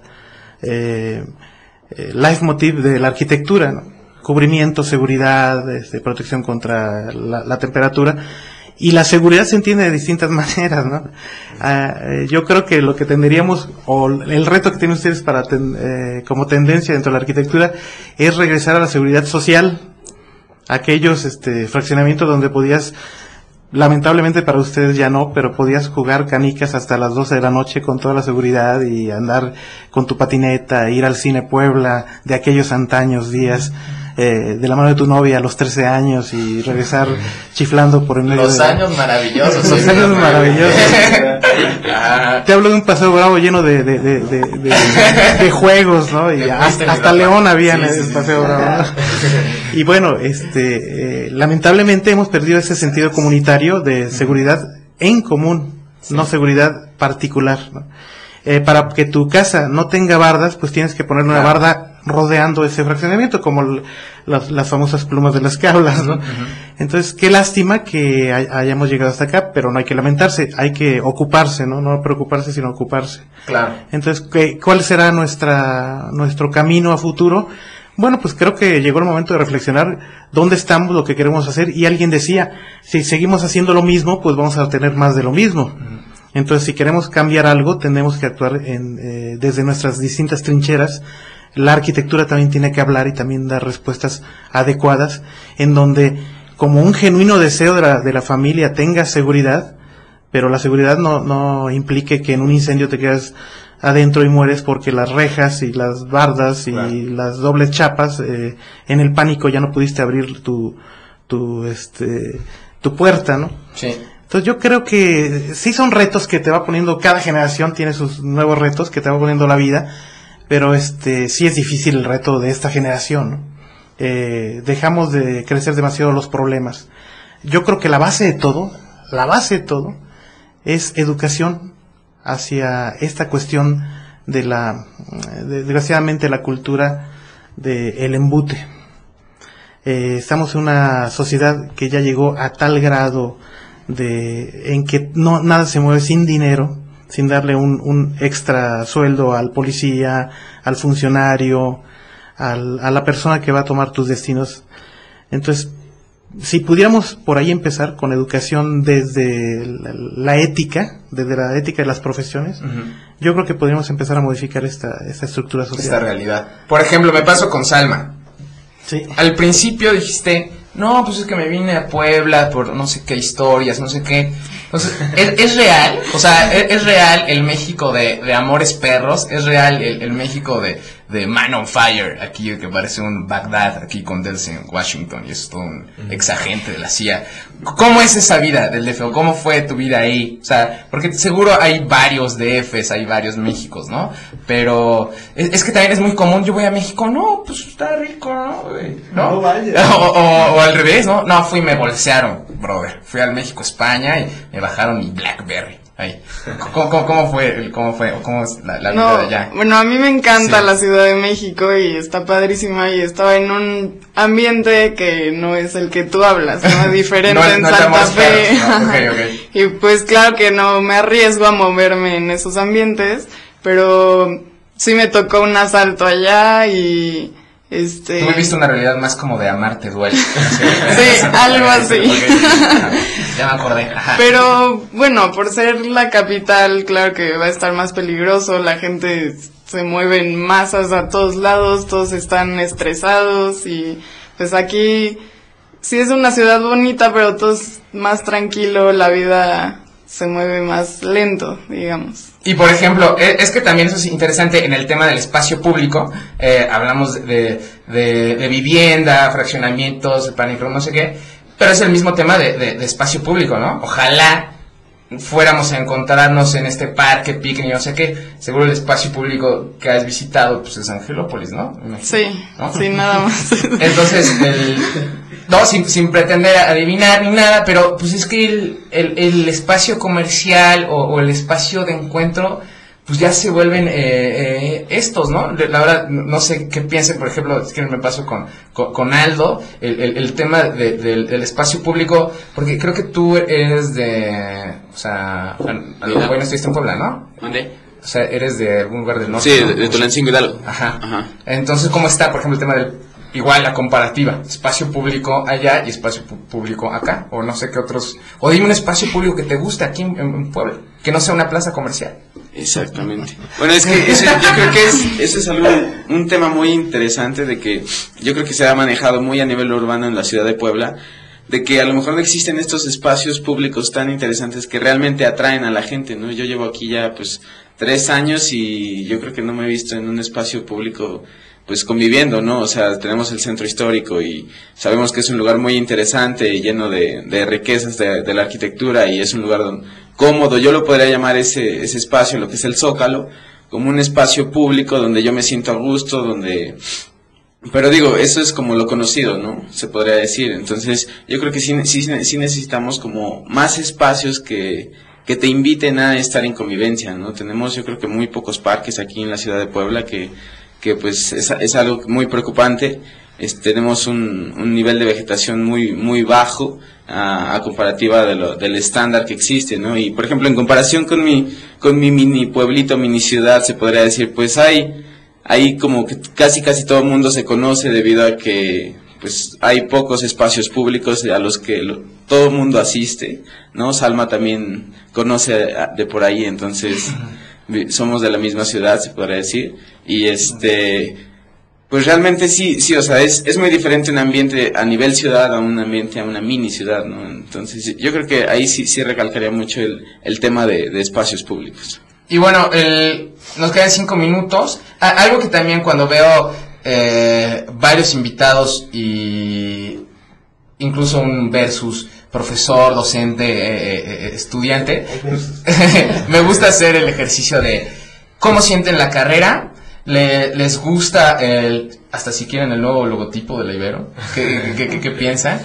leitmotiv de la arquitectura, ¿no? Cubrimiento, seguridad, protección contra la temperatura. Y la seguridad se entiende de distintas maneras, ¿no? Yo creo que lo que tendríamos, o el reto que tienen ustedes como tendencia dentro de la arquitectura, es regresar a la seguridad social, aquellos fraccionamientos donde podías, lamentablemente para ustedes ya no, pero podías jugar canicas hasta las 12 de la noche con toda la seguridad y andar con tu patineta, ir al cine Puebla de aquellos antaños días. De la mano de tu novia a los 13 años y regresar chiflando por el medio los años maravillosos. Los años maravillosos. Te hablo de un Paseo Bravo lleno de juegos, ¿no? Y hasta León había en el Paseo Bravo. Y bueno, lamentablemente hemos perdido ese sentido comunitario de seguridad en común, no seguridad particular, ¿no? Para que tu casa no tenga bardas, pues tienes que poner una barda rodeando ese fraccionamiento, como las famosas plumas de las que hablas, ¿no? Entonces, qué lástima que hayamos llegado hasta acá, pero no hay que lamentarse, hay que ocuparse, ¿no? No preocuparse, sino ocuparse. Claro. Entonces, ¿cuál será nuestro camino a futuro? Bueno, pues creo que llegó el momento de reflexionar dónde estamos, lo que queremos hacer, y alguien decía, si seguimos haciendo lo mismo, pues vamos a tener más de lo mismo. Entonces, si queremos cambiar algo, tenemos que actuar desde nuestras distintas trincheras. La arquitectura también tiene que hablar y también dar respuestas adecuadas, en donde, como un genuino deseo de la familia, tenga seguridad, pero la seguridad no implique que en un incendio te quedas adentro y mueres porque las rejas y las bardas y las dobles chapas, en el pánico ya no pudiste abrir tu puerta, ¿no? Sí. Entonces yo creo que sí son retos que te va poniendo, cada generación tiene sus nuevos retos que te va poniendo la vida, pero sí es difícil el reto de esta generación, ¿no? Dejamos de crecer demasiado los problemas. Yo creo que la base de todo es educación hacia esta cuestión desgraciadamente la cultura del embute. Estamos en una sociedad que ya llegó a tal grado en que nada se mueve sin dinero, sin darle un extra sueldo al policía, al funcionario, a la persona que va a tomar tus destinos. Entonces, si pudiéramos por ahí empezar con educación desde la ética, desde la ética de las profesiones, yo creo que podríamos empezar a modificar esta estructura social. Esta realidad. Por ejemplo, me paso con Salma. Sí. Al principio dijiste, no, pues es que me vine a Puebla por no sé qué historias, no sé qué. Entonces, ¿es real? O sea, ¿es real el México de Amores Perros? ¿Es real el México de de Man on Fire, aquí que parece un Bagdad, aquí con Denzel Washington, y es todo un exagente de la CIA. ¿Cómo es esa vida del DF? ¿Cómo fue tu vida ahí? O sea, porque seguro hay varios DFs, hay varios Méxicos, ¿no? Pero es que también es muy común, yo voy a México, no, pues está rico, ¿no? ¿No? vaya. O al revés, ¿no? No, me bolsearon, brother. Fui al México-España y me bajaron mi BlackBerry. Ahí. ¿Cómo fue? ¿Cómo es la vida de allá? Bueno, a mí me encanta la Ciudad de México y está padrísima y estaba en un ambiente que no es el que tú hablas, ¿no? Diferente en Santa Fe. No, okay. Y pues claro que no me arriesgo a moverme en esos ambientes, pero sí me tocó un asalto allá y Tú me viste una realidad más como de amarte duele. Sí, algo así. Ya me acordé. Pero bueno, por ser la capital, claro que va a estar más peligroso, la gente se mueve en masas a todos lados, todos están estresados y pues aquí sí es una ciudad bonita, pero todo es más tranquilo, la vida se mueve más lento, digamos. Y por ejemplo, es que también eso es interesante en el tema del espacio público, hablamos de vivienda, fraccionamientos, planificación, no sé qué, pero es el mismo tema de espacio público, ¿no? Ojalá fuéramos a encontrarnos en este parque, picnic, no sé qué, seguro el espacio público que has visitado, pues es Angelópolis, ¿no? Sí, ¿no? Sí, nada más. Entonces, sin pretender adivinar ni nada, pero pues es que el espacio comercial o el espacio de encuentro, pues ya se vuelven estos, ¿no? La verdad, no sé qué piensen, por ejemplo, es que me paso con Aldo, el tema del espacio público, porque creo que tú eres o sea, a lo bueno estuviste en Puebla, ¿no? ¿Dónde? O sea, eres de algún lugar del norte. Sí, de Tulancingo Hidalgo. Ajá. Entonces, ¿cómo está, por ejemplo, el tema igual la comparativa, espacio público allá y espacio público acá, o no sé qué otros, o dime un espacio público que te guste aquí en Puebla, que no sea una plaza comercial? Exactamente. Bueno, es que yo creo que eso es un tema muy interesante, de que yo creo que se ha manejado muy a nivel urbano en la ciudad de Puebla, de que a lo mejor no existen estos espacios públicos tan interesantes que realmente atraen a la gente, ¿no? Yo llevo aquí ya pues 3 años y yo creo que no me he visto en un espacio público pues conviviendo, ¿no? O sea, tenemos el centro histórico y sabemos que es un lugar muy interesante y lleno de riquezas de la arquitectura, y es un lugar cómodo. Yo lo podría llamar ese espacio, lo que es el Zócalo, como un espacio público donde yo me siento a gusto, pero digo, eso es como lo conocido, ¿no? Se podría decir. Entonces, yo creo que sí necesitamos como más espacios que te inviten a estar en convivencia, ¿no? Tenemos, yo creo que muy pocos parques aquí en la ciudad de Puebla, que pues es algo muy preocupante. Tenemos un nivel de vegetación muy bajo a comparativa del estándar que existe, ¿no? Y por ejemplo, en comparación con mi mini pueblito, mini ciudad, se podría decir, pues hay como que casi todo el mundo se conoce, debido a que pues hay pocos espacios públicos a los que todo el mundo asiste, ¿no? Salma también conoce de por ahí, entonces somos de la misma ciudad, se podría decir, y pues realmente sí, o sea, es muy diferente un ambiente a nivel ciudad a un ambiente a una mini ciudad, ¿no? Entonces yo creo que ahí sí recalcaría mucho el tema de espacios públicos. Y bueno, nos quedan 5 minutos. Algo que también cuando veo varios invitados y incluso un versus profesor, docente, estudiante, me gusta hacer el ejercicio de cómo sienten la carrera, les gusta hasta si quieren el nuevo logotipo de la Ibero, ¿qué piensan?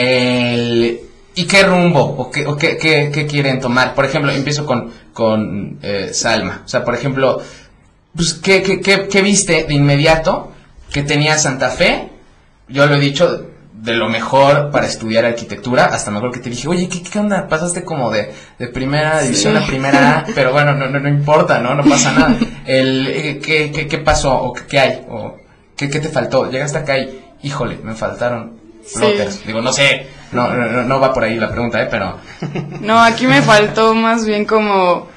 ¿Y qué rumbo o qué quieren tomar? Por ejemplo, empiezo con Salma. O sea, por ejemplo, pues ¿qué viste de inmediato que tenía Santa Fe? Yo lo he dicho, de lo mejor para estudiar arquitectura, hasta mejor que te dije, oye, ¿qué onda? Pasaste como de primera división a primera A, pero bueno, no importa, no pasa nada. ¿Qué pasó? ¿O qué hay? ¿O qué te faltó? Llegaste acá y, híjole, me faltaron flotters. Digo, no sé, no va por ahí la pregunta, pero... No, aquí me faltó más bien como,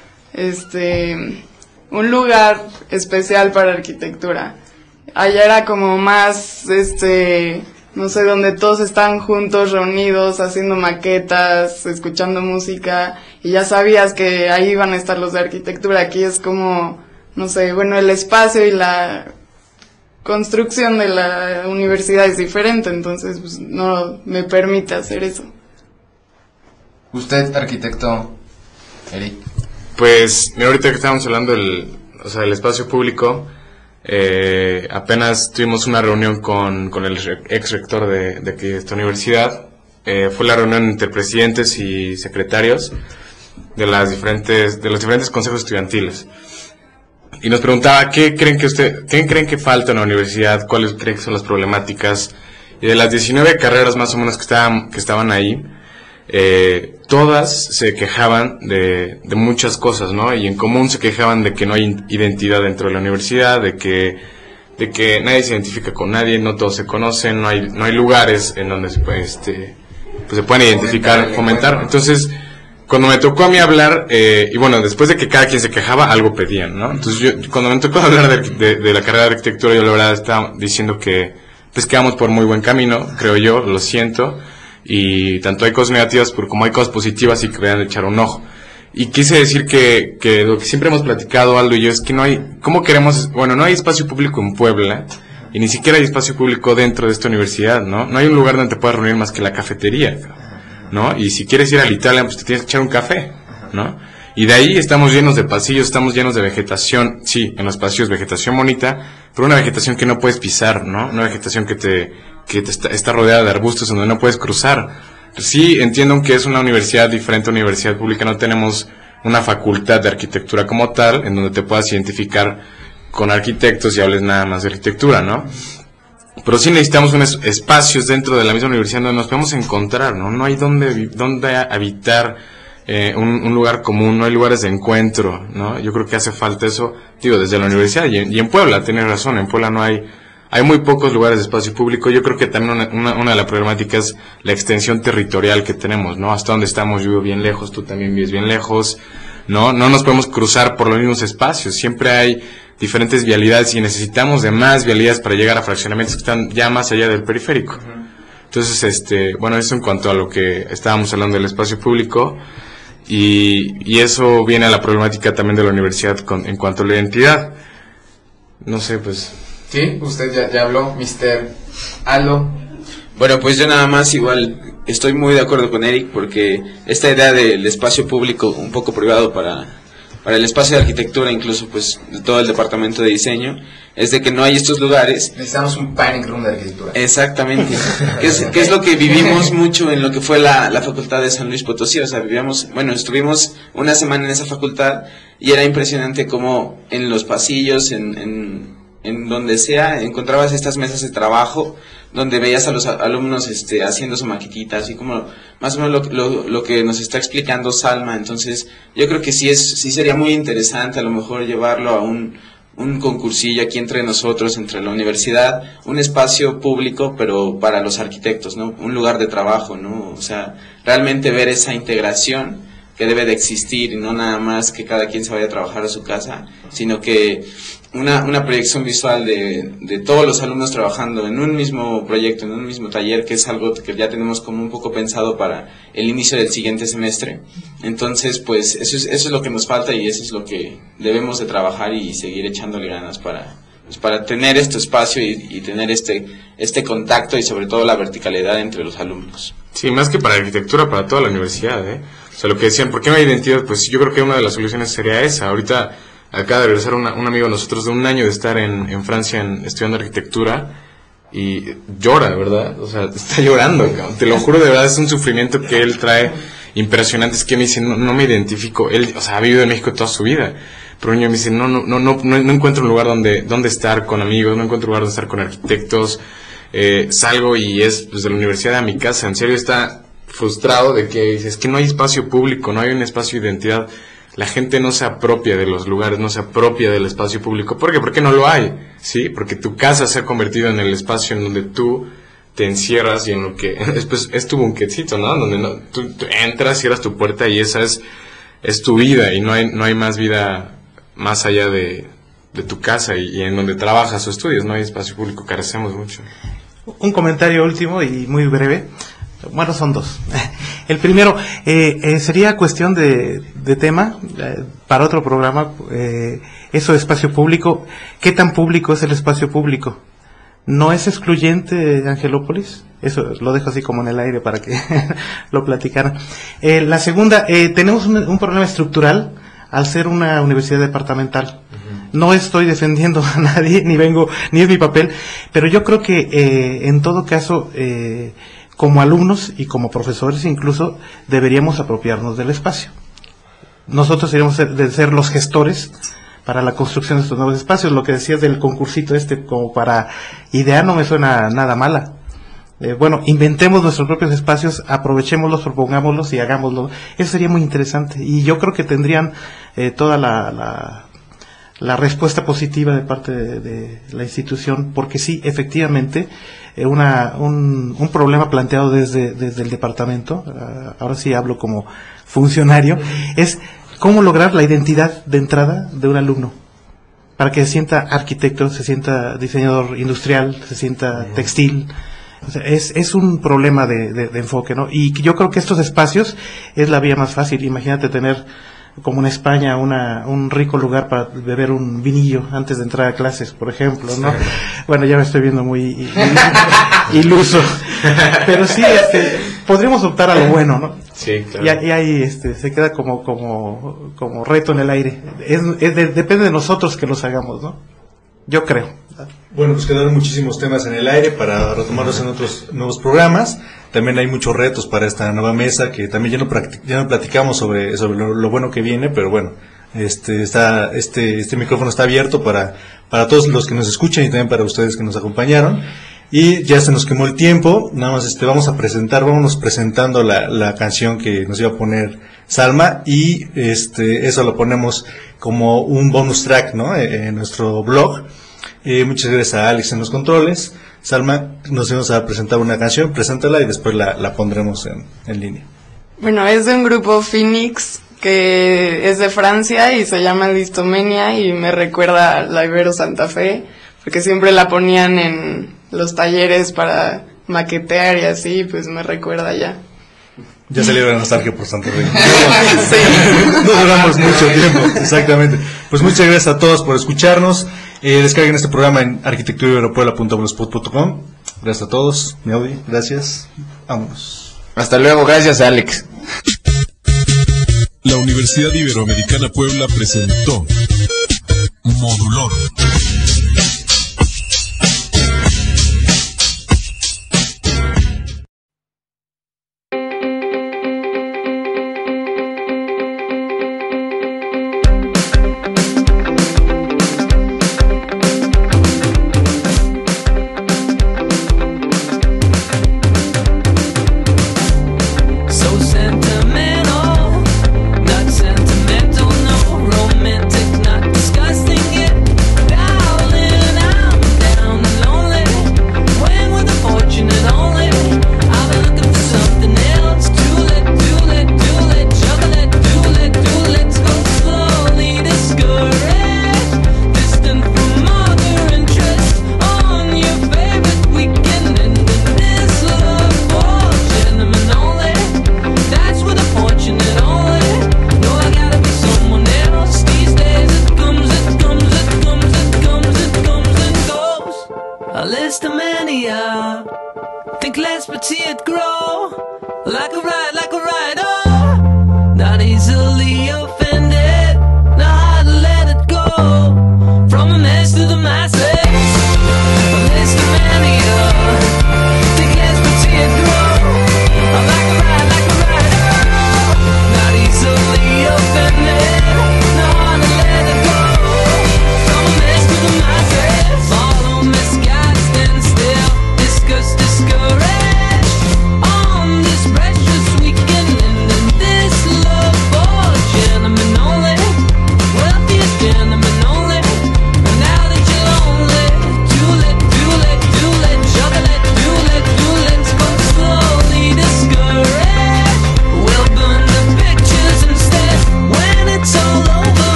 un lugar especial para arquitectura. Allá era como más, no sé, donde todos están juntos, reunidos, haciendo maquetas, escuchando música, y ya sabías que ahí iban a estar los de arquitectura. Aquí es como, no sé, bueno, el espacio y construcción de la universidad es diferente, entonces pues no me permite hacer eso. Usted, arquitecto Eric. Pues, mira, ahorita que estábamos hablando del espacio público, apenas tuvimos una reunión con el ex rector de aquí de esta universidad. Fue la reunión entre presidentes y secretarios de los diferentes consejos estudiantiles. Y nos preguntaba, ¿qué creen que falta en la universidad? ¿Cuáles creen que son las problemáticas? Y de las 19 carreras más o menos que estaban ahí, todas se quejaban de muchas cosas, ¿no? Y en común se quejaban de que no hay identidad dentro de la universidad, de que nadie se identifica con nadie, no todos se conocen, no hay lugares en donde se pueden identificar, fomentar. Entonces, cuando me tocó a mí hablar, y bueno, después de que cada quien se quejaba, algo pedían, ¿no? Entonces cuando me tocó hablar de la carrera de arquitectura, yo la verdad estaba diciendo que pues que vamos por muy buen camino, creo yo, lo siento, y tanto hay cosas negativas como hay cosas positivas y que deberían echar un ojo. Y quise decir que lo que siempre hemos platicado Aldo y yo es que no hay espacio público en Puebla, y ni siquiera hay espacio público dentro de esta universidad, ¿no? No hay un lugar donde te puedas reunir más que la cafetería, ¿no? Y si quieres ir al Italia, pues te tienes que echar un café, ¿no? Y de ahí estamos llenos de pasillos, estamos llenos de vegetación, sí, en los pasillos vegetación bonita, pero una vegetación que no puedes pisar, ¿no? Una vegetación que está rodeada de arbustos donde no puedes cruzar. Sí, entiendo que es una universidad diferente a una universidad pública, no tenemos una facultad de arquitectura como tal, en donde te puedas identificar con arquitectos y hables nada más de arquitectura, ¿no? Pero sí necesitamos unos espacios dentro de la misma universidad donde nos podemos encontrar, ¿no? No hay donde habitar un lugar común, no hay lugares de encuentro, ¿no? Yo creo que hace falta eso, desde la universidad y en Puebla, tienes razón, en Puebla no hay muy pocos lugares de espacio público. Yo creo que también una de las problemáticas es la extensión territorial que tenemos, ¿no? Hasta donde estamos, yo vivo bien lejos, tú también vives bien lejos, ¿no? No nos podemos cruzar por los mismos espacios, siempre hay diferentes vialidades y necesitamos de más vialidades para llegar a fraccionamientos que están ya más allá del periférico. Entonces, eso en cuanto a lo que estábamos hablando del espacio público, y eso viene a la problemática también de la universidad en cuanto a la identidad. No sé, pues... Sí, usted ya habló, Mr. Aldo. Bueno, pues yo nada más igual estoy muy de acuerdo con Eric, porque esta idea del espacio público un poco privado para el espacio de arquitectura, incluso pues de todo el departamento de diseño, es de que no hay estos lugares. Necesitamos un panic room de arquitectura. Exactamente. que es lo que vivimos mucho en lo que fue la facultad de San Luis Potosí. O sea, estuvimos una semana en esa facultad y era impresionante cómo en los pasillos, en donde sea, encontrabas estas mesas de trabajo donde veías a los alumnos haciendo su maquetita, así como más o menos lo que nos está explicando Salma. Entonces yo creo que sí sería muy interesante a lo mejor llevarlo a un concursillo aquí entre nosotros, entre la universidad, un espacio público pero para los arquitectos, ¿no? Un lugar de trabajo, ¿no? O sea, realmente ver esa integración que debe de existir, y no nada más que cada quien se vaya a trabajar a su casa, sino que una proyección visual de todos los alumnos trabajando en un mismo proyecto, en un mismo taller, que es algo que ya tenemos como un poco pensado para el inicio del siguiente semestre. Entonces, pues eso es lo que nos falta, y eso es lo que debemos de trabajar y seguir echándole ganas para tener este espacio y tener este contacto, y sobre todo la verticalidad entre los alumnos. Sí, más que para arquitectura, para toda la universidad, O sea, lo que decían, ¿por qué no hay identidad? Pues yo creo que una de las soluciones sería esa. Ahorita acaba de regresar un amigo de nosotros de un año de estar en Francia estudiando arquitectura, y llora, ¿verdad? O sea, está llorando, cabrón. Te lo juro, de verdad, es un sufrimiento que él trae impresionante. Es que me dice, no me identifico. Él, o sea, ha vivido en México toda su vida, pero un niño me dice, no encuentro un lugar donde estar con amigos, no encuentro un lugar donde estar con arquitectos. Salgo y es pues, de la universidad a mi casa. En serio está frustrado de que dice, es que no hay espacio público, no hay un espacio de identidad. La gente no se apropia de los lugares, no se apropia del espacio público. ¿Por qué? Porque no lo hay, ¿sí? Porque tu casa se ha convertido en el espacio en donde tú te encierras, y en lo que es tu bunquecito, ¿no? Donde tú entras, cierras tu puerta, y esa es tu vida, y no hay más vida más allá de tu casa y en donde trabajas o estudias. No hay espacio público, carecemos mucho. Un comentario último y muy breve. Bueno, son dos. El primero, sería cuestión de tema para otro programa, eso de espacio público. ¿Qué tan público es el espacio público? No es excluyente Angelópolis, eso lo dejo así como en el aire para que lo platicaran. La segunda, tenemos un problema estructural al ser una universidad departamental. No estoy defendiendo a nadie, ni es mi papel, pero yo creo que en todo caso, como alumnos y como profesores incluso, deberíamos apropiarnos del espacio. Nosotros deberíamos de ser los gestores para la construcción de estos nuevos espacios. Lo que decías del concursito como para idea no me suena nada mala. Bueno, inventemos nuestros propios espacios, aprovechémoslos, propongámoslos y hagámoslo. Eso sería muy interesante y yo creo que tendrían toda la respuesta positiva de parte de la institución, porque sí, efectivamente, un problema planteado desde el departamento, ahora sí hablo como funcionario, es cómo lograr la identidad de entrada de un alumno, para que se sienta arquitecto, se sienta diseñador industrial, se sienta textil. O sea, es un problema de enfoque, ¿no? Y yo creo que estos espacios es la vía más fácil. Imagínate tener, como en España, un rico lugar para beber un vinillo antes de entrar a clases, por ejemplo, ¿no? Bueno, ya me estoy viendo muy iluso. Pero sí, podríamos optar a lo bueno, ¿no? Sí, claro. Y ahí se queda como reto en el aire. Depende de nosotros que los hagamos, ¿no? Yo creo. Bueno, pues quedaron muchísimos temas en el aire para retomarlos en otros nuevos programas. También hay muchos retos para esta nueva mesa que también ya no platicamos sobre lo bueno que viene, pero bueno, este micrófono está abierto para todos los que nos escuchan y también para ustedes que nos acompañaron. Y ya se nos quemó el tiempo, nada más vámonos presentando la canción que nos iba a poner Salma y eso lo ponemos como un bonus track, ¿no? En nuestro blog. Muchas gracias a Alex en los controles. Salma, nos vamos a presentar una canción, preséntala y después la pondremos en línea. Bueno, es de un grupo Phoenix que es de Francia y se llama Listomenia y me recuerda a la Ibero Santa Fe, porque siempre la ponían en los talleres para maquetear y así, pues me recuerda ya. Ya salió la nostalgia por Santa Fe. Sí. No duramos mucho tiempo, exactamente. Pues muchas gracias a todos por escucharnos. Descarguen este programa en arquitecturaiberopuebla.blogspot.com. Gracias a todos. Miaudi, gracias. Vámonos. Hasta luego, gracias Alex. La Universidad Iberoamericana Puebla presentó Modulor.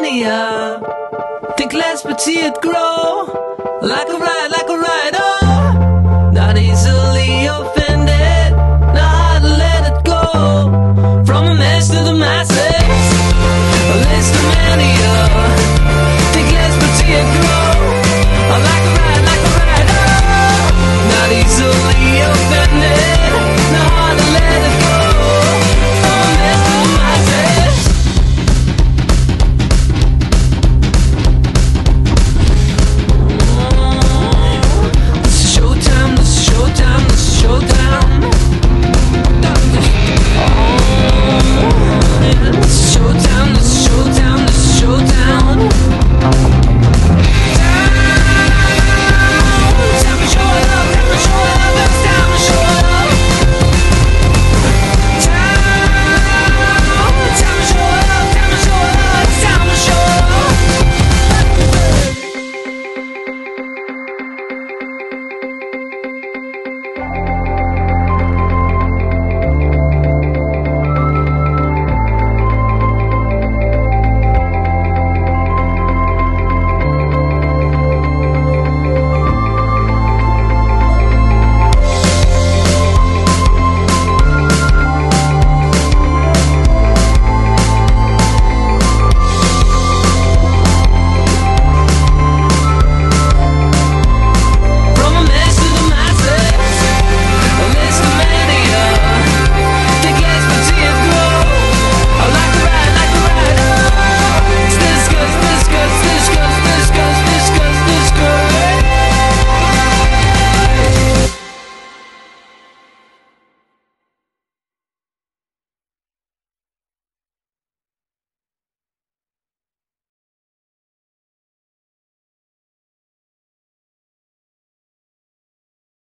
Think less but see it grow like a rider. la-di-da-di-da.